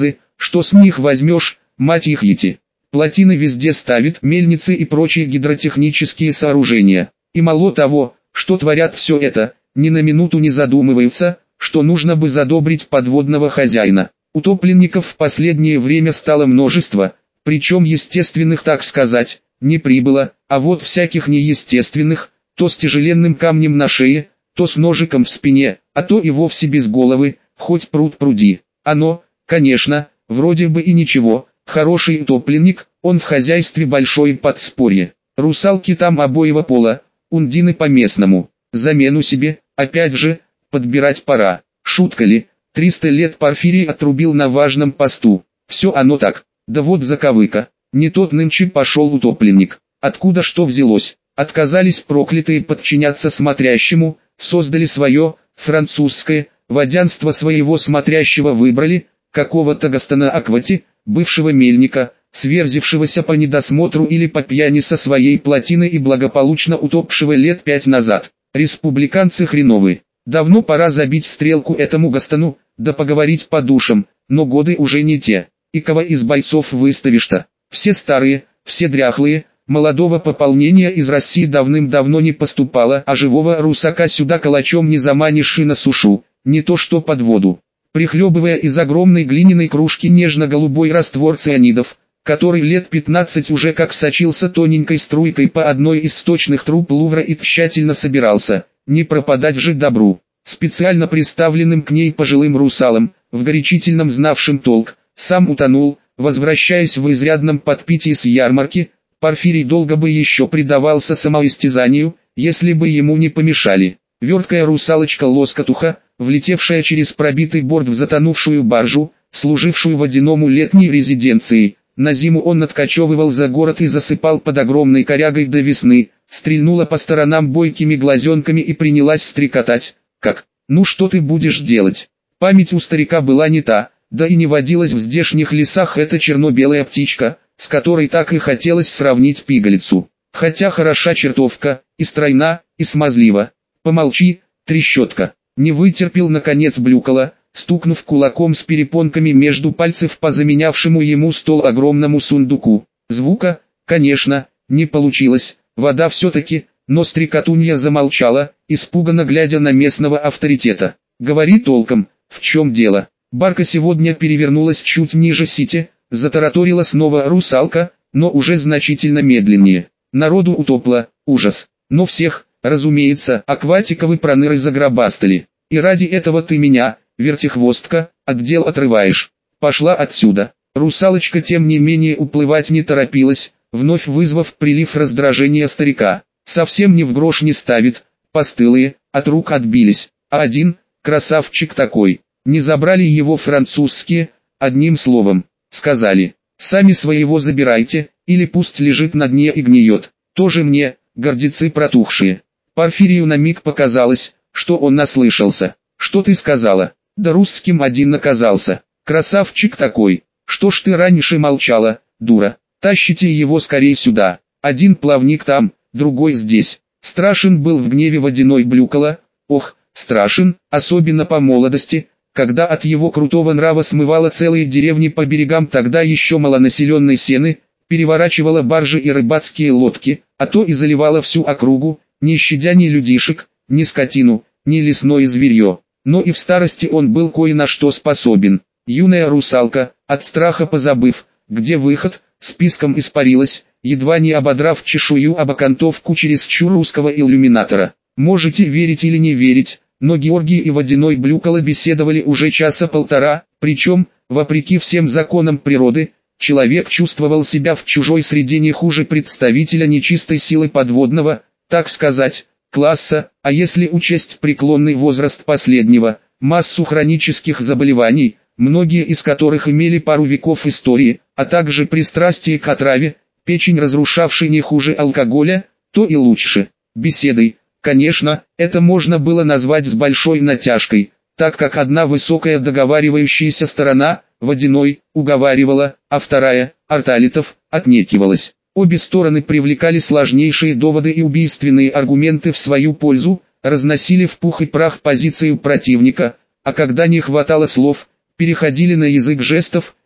Speaker 1: Что с них возьмешь, мать их ети? Плотины везде ставят, мельницы и прочие гидротехнические сооружения. И мало того, что творят все это, ни на минуту не задумываются, что нужно бы задобрить подводного хозяина. Утопленников в последнее время стало множество, причем естественных, так сказать, не прибыло, а вот всяких неестественных, то с тяжеленным камнем на шее, то с ножиком в спине, а то и вовсе без головы, хоть пруд пруди. Оно, конечно, вроде бы и ничего, хороший утопленник, он в хозяйстве большое подспорье. Русалки там обоего пола, ундины по-местному. Замену себе, опять же, подбирать пора. Шутка ли, 300 лет Порфирий отрубил на важном посту. Все оно так. Да вот заковыка. Не тот нынче пошел утопленник. Откуда что взялось? Отказались проклятые подчиняться смотрящему, создали свое, французское, водянство своего смотрящего выбрали, какого-то Гастона Аквати, бывшего мельника, сверзившегося по недосмотру или по пьяни со своей плотины и благополучно утопшего лет 5 назад. Республиканцы хреновы. Давно пора забить стрелку этому Гастону, да поговорить по душам, но годы уже не те. И кого из бойцов выставишь-то? Все старые, все дряхлые, молодого пополнения из России давным-давно не поступало, а живого русака сюда калачом не заманишь и на сушу, не то что под воду. Прихлебывая из огромной глиняной кружки нежно-голубой раствор цианидов, который лет 15 уже как сочился тоненькой струйкой по одной из сточных труб Лувра и тщательно собирался, не пропадать же добру. Специально приставленным к ней пожилым русалам, в горячительном знавшим толк, сам утонул, возвращаясь в изрядном подпитии с ярмарки. Порфирий долго бы еще предавался самоистязанию, если бы ему не помешали. Верткая русалочка-лоскотуха, влетевшая через пробитый борт в затонувшую баржу, служившую водяному летней резиденцией. На зиму он откачевывал за город и засыпал под огромной корягой до весны, стрельнула по сторонам бойкими глазенками и принялась стрекотать. Как? Ну что ты будешь делать? Память у старика была не та, да и не водилась в здешних лесах эта черно-белая птичка, с которой так и хотелось сравнить пигалицу. Хотя хороша чертовка, и стройна, и смазлива. Помолчи, трещотка. Не вытерпел наконец Блюкала, стукнув кулаком с перепонками между пальцев по заменявшему ему стол огромному сундуку. Звука, конечно, не получилось, вода все-таки, но стрекотунья замолчала, испуганно глядя на местного авторитета. «Говори толком, в чем дело?» Барка сегодня перевернулась чуть ниже сити, затараторила снова русалка, но уже значительно медленнее. Народу утопло, ужас. Но всех, разумеется, акватиковы проныры загробастали. И ради этого ты меня, вертихвостка, от дел отрываешь. Пошла отсюда. Русалочка тем не менее уплывать не торопилась, вновь вызвав прилив раздражения старика. Совсем ни в грош не ставит, постылые, от рук отбились. А один, красавчик такой, не забрали его французские, одним словом, сказали, сами своего забирайте, или пусть лежит на дне и гниет. Тоже мне, гордецы протухшие. Порфирию на миг показалось, что он наслышался. Что ты сказала? Да русским один оказался. Красавчик такой. Что ж ты раньше молчала, дура? Тащите его скорей сюда. Один плавник там, другой здесь. Страшен был в гневе водяной Блюкала. Ох, страшен, особенно по молодости, когда от его крутого нрава смывало целые деревни по берегам тогда еще малонаселенной Сены, переворачивала баржи и рыбацкие лодки, а то и заливала всю округу, не щадя ни людишек, ни скотину, ни лесное зверье. Но и в старости он был кое на что способен. Юная русалка, от страха позабыв, где выход, списком испарилась, едва не ободрав чешую об окантовку чересчур узкого иллюминатора. Можете верить или не верить, но Георгий и водяной Блюкала беседовали уже часа полтора, причем, вопреки всем законам природы, человек чувствовал себя в чужой среде не хуже представителя нечистой силы подводного, так сказать, класса, а если учесть преклонный возраст последнего, массу хронических заболеваний, многие из которых имели пару веков истории, а также пристрастие к отраве, печень разрушавшей не хуже алкоголя, то и лучше. Беседой, конечно, это можно было назвать с большой натяжкой, так как одна высокая договаривающаяся сторона, водяной, уговаривала, а вторая, Арталитов, отнекивалась. Обе стороны привлекали сложнейшие доводы и убийственные аргументы в свою пользу, разносили в пух и прах позицию противника, а когда не хватало слов, переходили на язык жестов,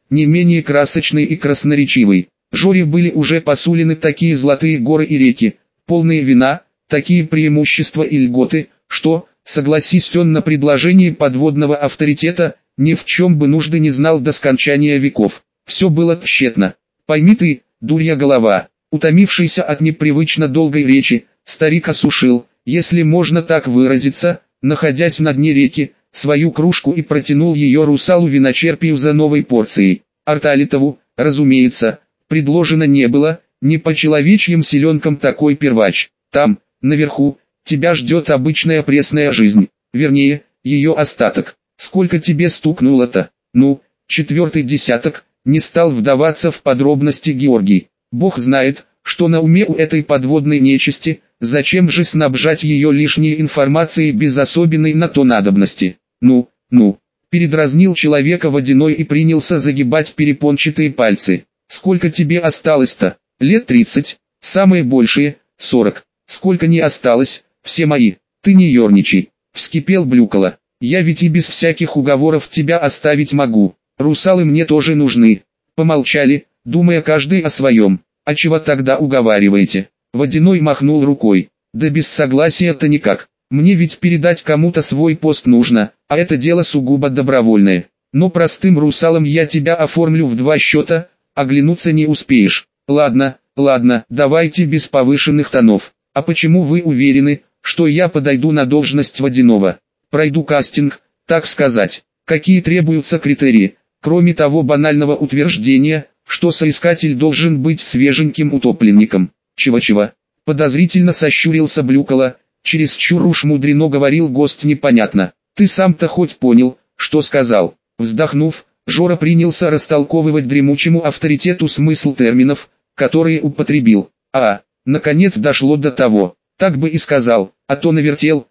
Speaker 1: не менее красочной и красноречивой. Жоре были уже посулены такие золотые горы и реки, полные вина, такие преимущества и льготы, что, согласись он на предложение подводного авторитета, ни в чем бы нужды не знал до скончания веков. Все было тщетно. Пойми ты, дурья голова, утомившийся от непривычно долгой речи, старик осушил, если можно так выразиться, находясь на дне реки, свою кружку и протянул ее русалу-виночерпию за новой порцией. Арталитову, разумеется, предложено не было, не по человечьим селенкам такой первач. Там, наверху, тебя ждет обычная пресная жизнь, вернее, ее остаток. Сколько тебе стукнуло-то? Ну, 4-й десяток, не стал вдаваться в подробности Георгий. Бог знает, что на уме у этой подводной нечисти, зачем же снабжать ее лишней информацией без особенной на то надобности. Ну, передразнил человека Водяной и принялся загибать перепончатые пальцы. Сколько тебе осталось-то? Лет 30, самые большие, 40. Сколько не осталось, все мои. Ты не ерничай, вскипел Блюкало. Я ведь и без всяких уговоров тебя оставить могу. Русалы мне тоже нужны. Помолчали, думая каждый о своем. А чего тогда уговариваете? Водяной махнул рукой. Да без согласия-то никак. Мне ведь передать кому-то свой пост нужно, а это дело сугубо добровольное. Но простым русалам я тебя оформлю в 2 счета, оглянуться не успеешь. Ладно, давайте без повышенных тонов. А почему вы уверены, что я подойду на должность Водяного? Пройду кастинг, так сказать. Какие требуются критерии, кроме того банального утверждения, что соискатель должен быть свеженьким утопленником? Чего? Подозрительно сощурился Блюкало, чересчур уж мудрено говорил гость непонятно. Ты сам-то хоть понял, что сказал? Вздохнув, Жора принялся растолковывать дремучему авторитету смысл терминов, которые употребил. Наконец дошло до того. Так бы и сказал, а то навертел,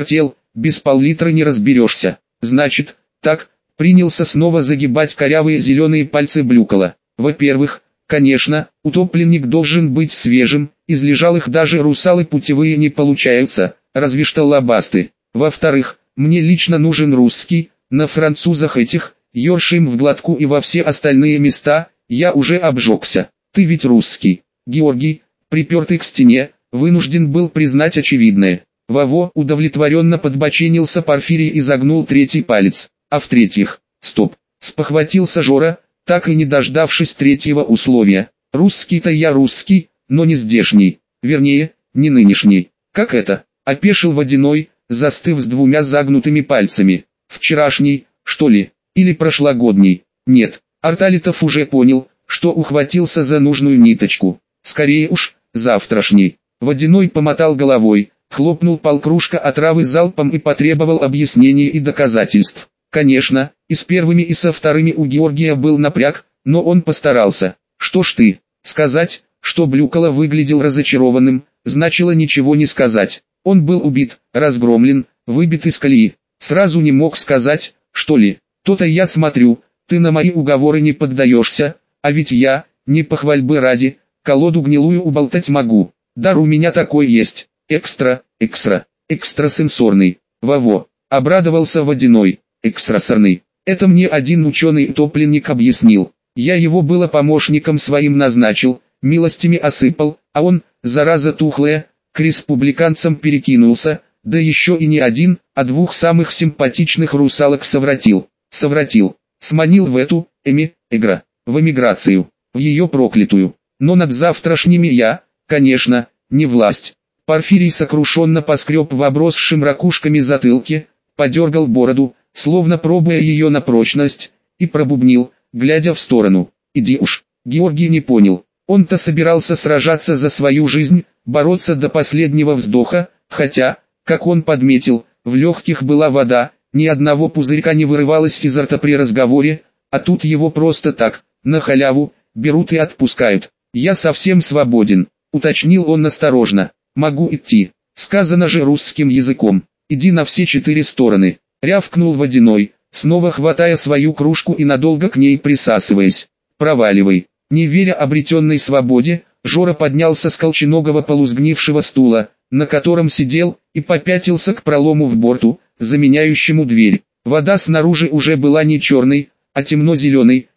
Speaker 1: без пол-литра не разберешься. Значит, так, принялся снова загибать корявые зеленые пальцы Блюкало. Во-первых, конечно, утопленник должен быть свежим, из лежалых даже русалы путевые не получаются, разве что лобасты. Во-вторых, мне лично нужен русский, на французах этих, ершим в глотку и во все остальные места, я уже обжегся. Ты ведь русский. Георгий, припертый к стене, вынужден был признать очевидное. Во-во, удовлетворенно подбоченился Порфирий и загнул 3-й палец. А в-третьих, стоп, спохватился Жора, так и не дождавшись 3-го условия. Русский-то я русский, но не здешний, вернее, не нынешний. Как это? Опешил Водяной, застыв с 2 загнутыми пальцами. Вчерашний, что ли, или прошлогодний? Нет, Арталитов уже понял, что ухватился за нужную ниточку. Скорее уж, завтрашний. Водяной помотал головой, хлопнул полкружка отравы залпом и потребовал объяснений и доказательств. Конечно, и с первыми и со вторыми у Георгия был напряг, но он постарался. Что ж ты, сказать, что Блюкало выглядел разочарованным, значило ничего не сказать. Он был убит, разгромлен, выбит из колеи. Сразу не мог сказать, что ли. То-то я смотрю, ты на мои уговоры не поддаешься, а ведь я, не похвальбы ради, колоду гнилую уболтать могу. Дар у меня такой есть, экстрасенсорный. Во-во, обрадовался Водяной, экстрасенсорный. Это мне один ученый-утопленник объяснил. Я его было помощником своим назначил, милостями осыпал, а он, зараза тухлая, к республиканцам перекинулся, да еще и не один, а 2 самых симпатичных русалок совратил. Сманил в эту, в эмиграцию, в ее проклятую. Но над завтрашними я, конечно, не власть. Порфирий сокрушенно поскреб в обросшем ракушками затылке, подергал бороду, словно пробуя ее на прочность, и пробубнил, глядя в сторону. Иди уж. Георгий не понял. Он-то собирался сражаться за свою жизнь, бороться до последнего вздоха, хотя, как он подметил, в легких была вода, ни одного пузырька не вырывалось изо рта при разговоре, а тут его просто так, на халяву, берут и отпускают. «Я совсем свободен», — уточнил он осторожно. «Могу идти. Сказано же русским языком. Иди на все 4 стороны», — рявкнул Водяной, снова хватая свою кружку и надолго к ней присасываясь. «Проваливай». Не веря обретенной свободе, Жора поднялся с колченогого полусгнившего стула, на котором сидел, и попятился к пролому в борту, заменяющему дверь. Вода снаружи уже была не черной, а темно-зеленой,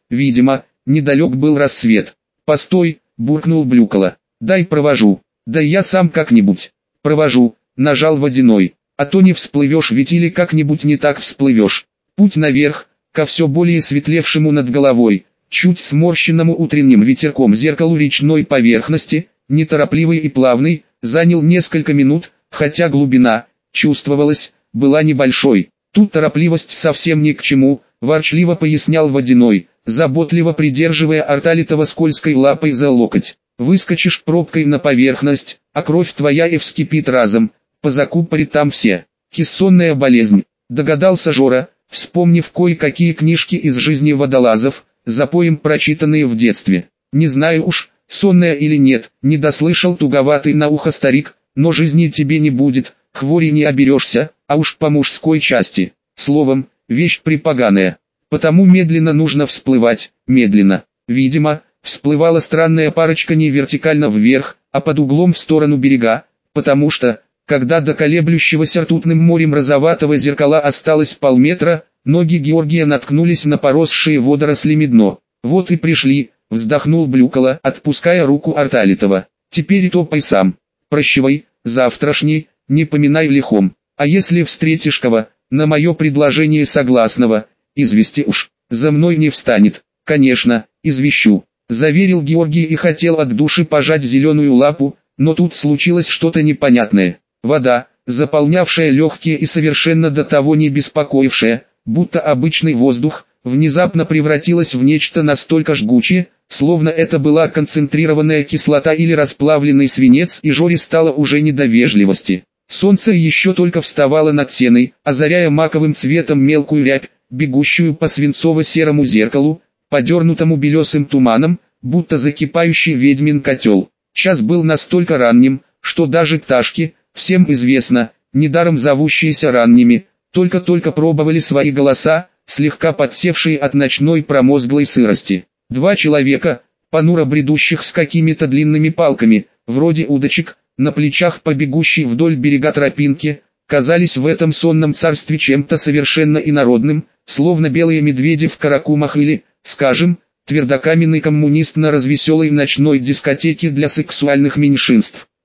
Speaker 1: Видимо, недалек был рассвет. «Постой», — буркнул Блюкало. «Дай провожу». «Да я сам как-нибудь». «Провожу», — нажал Водяной. «А то не всплывешь ведь или как-нибудь не так всплывешь». Путь наверх, ко все более светлевшему над головой, чуть сморщенному утренним ветерком зеркалу речной поверхности, неторопливый и плавный, занял несколько минут, хотя глубина, чувствовалась, была небольшой. Тут торопливость совсем ни к чему, ворчливо пояснял Водяной, заботливо придерживая Арталитова скользкой лапой за локоть. Выскочишь пробкой на поверхность, а кровь твоя и вскипит разом, позакупорит там все. Кессонная болезнь, догадался Жора, вспомнив кое-какие книжки из жизни водолазов, запоем прочитанные в детстве. Не знаю уж, сонная или нет, не дослышал туговатый на ухо старик, но жизни тебе не будет, хвори не оберешься, а уж по мужской части. Словом, вещь припоганая. Потому медленно нужно всплывать, медленно. Видимо, всплывала странная парочка не вертикально вверх, а под углом в сторону берега, потому что, когда до колеблющегося ртутным морем розоватого зеркала осталось полметра, ноги Георгия наткнулись на поросшие водорослями дно. «Вот и пришли», — вздохнул Блюкало, отпуская руку Арталитова. «Теперь и топай сам. Прощавай, завтрашний, не поминай лихом. А если встретишь кого, на мое предложение согласного, извести уж, за мной не встанет». «Конечно, извещу», — заверил Георгий и хотел от души пожать зеленую лапу, но тут случилось что-то непонятное. Вода, заполнявшая легкие и совершенно до того не беспокоившая, будто обычный воздух, внезапно превратилась в нечто настолько жгучее, словно это была концентрированная кислота или расплавленный свинец, и Жоре стало уже не до вежливости. Солнце еще только вставало над сеной, озаряя маковым цветом мелкую рябь, бегущую по свинцово-серому зеркалу, подернутому белесым туманом, будто закипающий ведьмин котел. Час был настолько ранним, что даже пташки, всем известно, недаром зовущиеся ранними, только-только пробовали свои голоса, слегка подсевшие от ночной промозглой сырости. Два человека, понуро бредущих с какими-то длинными палками, вроде удочек, на плечах по бегущей вдоль берега тропинки, казались в этом сонном царстве чем-то совершенно инородным, словно белые медведи в каракумах или, скажем, твердокаменный коммунист на развеселой ночной дискотеке для сексуальных меньшинств.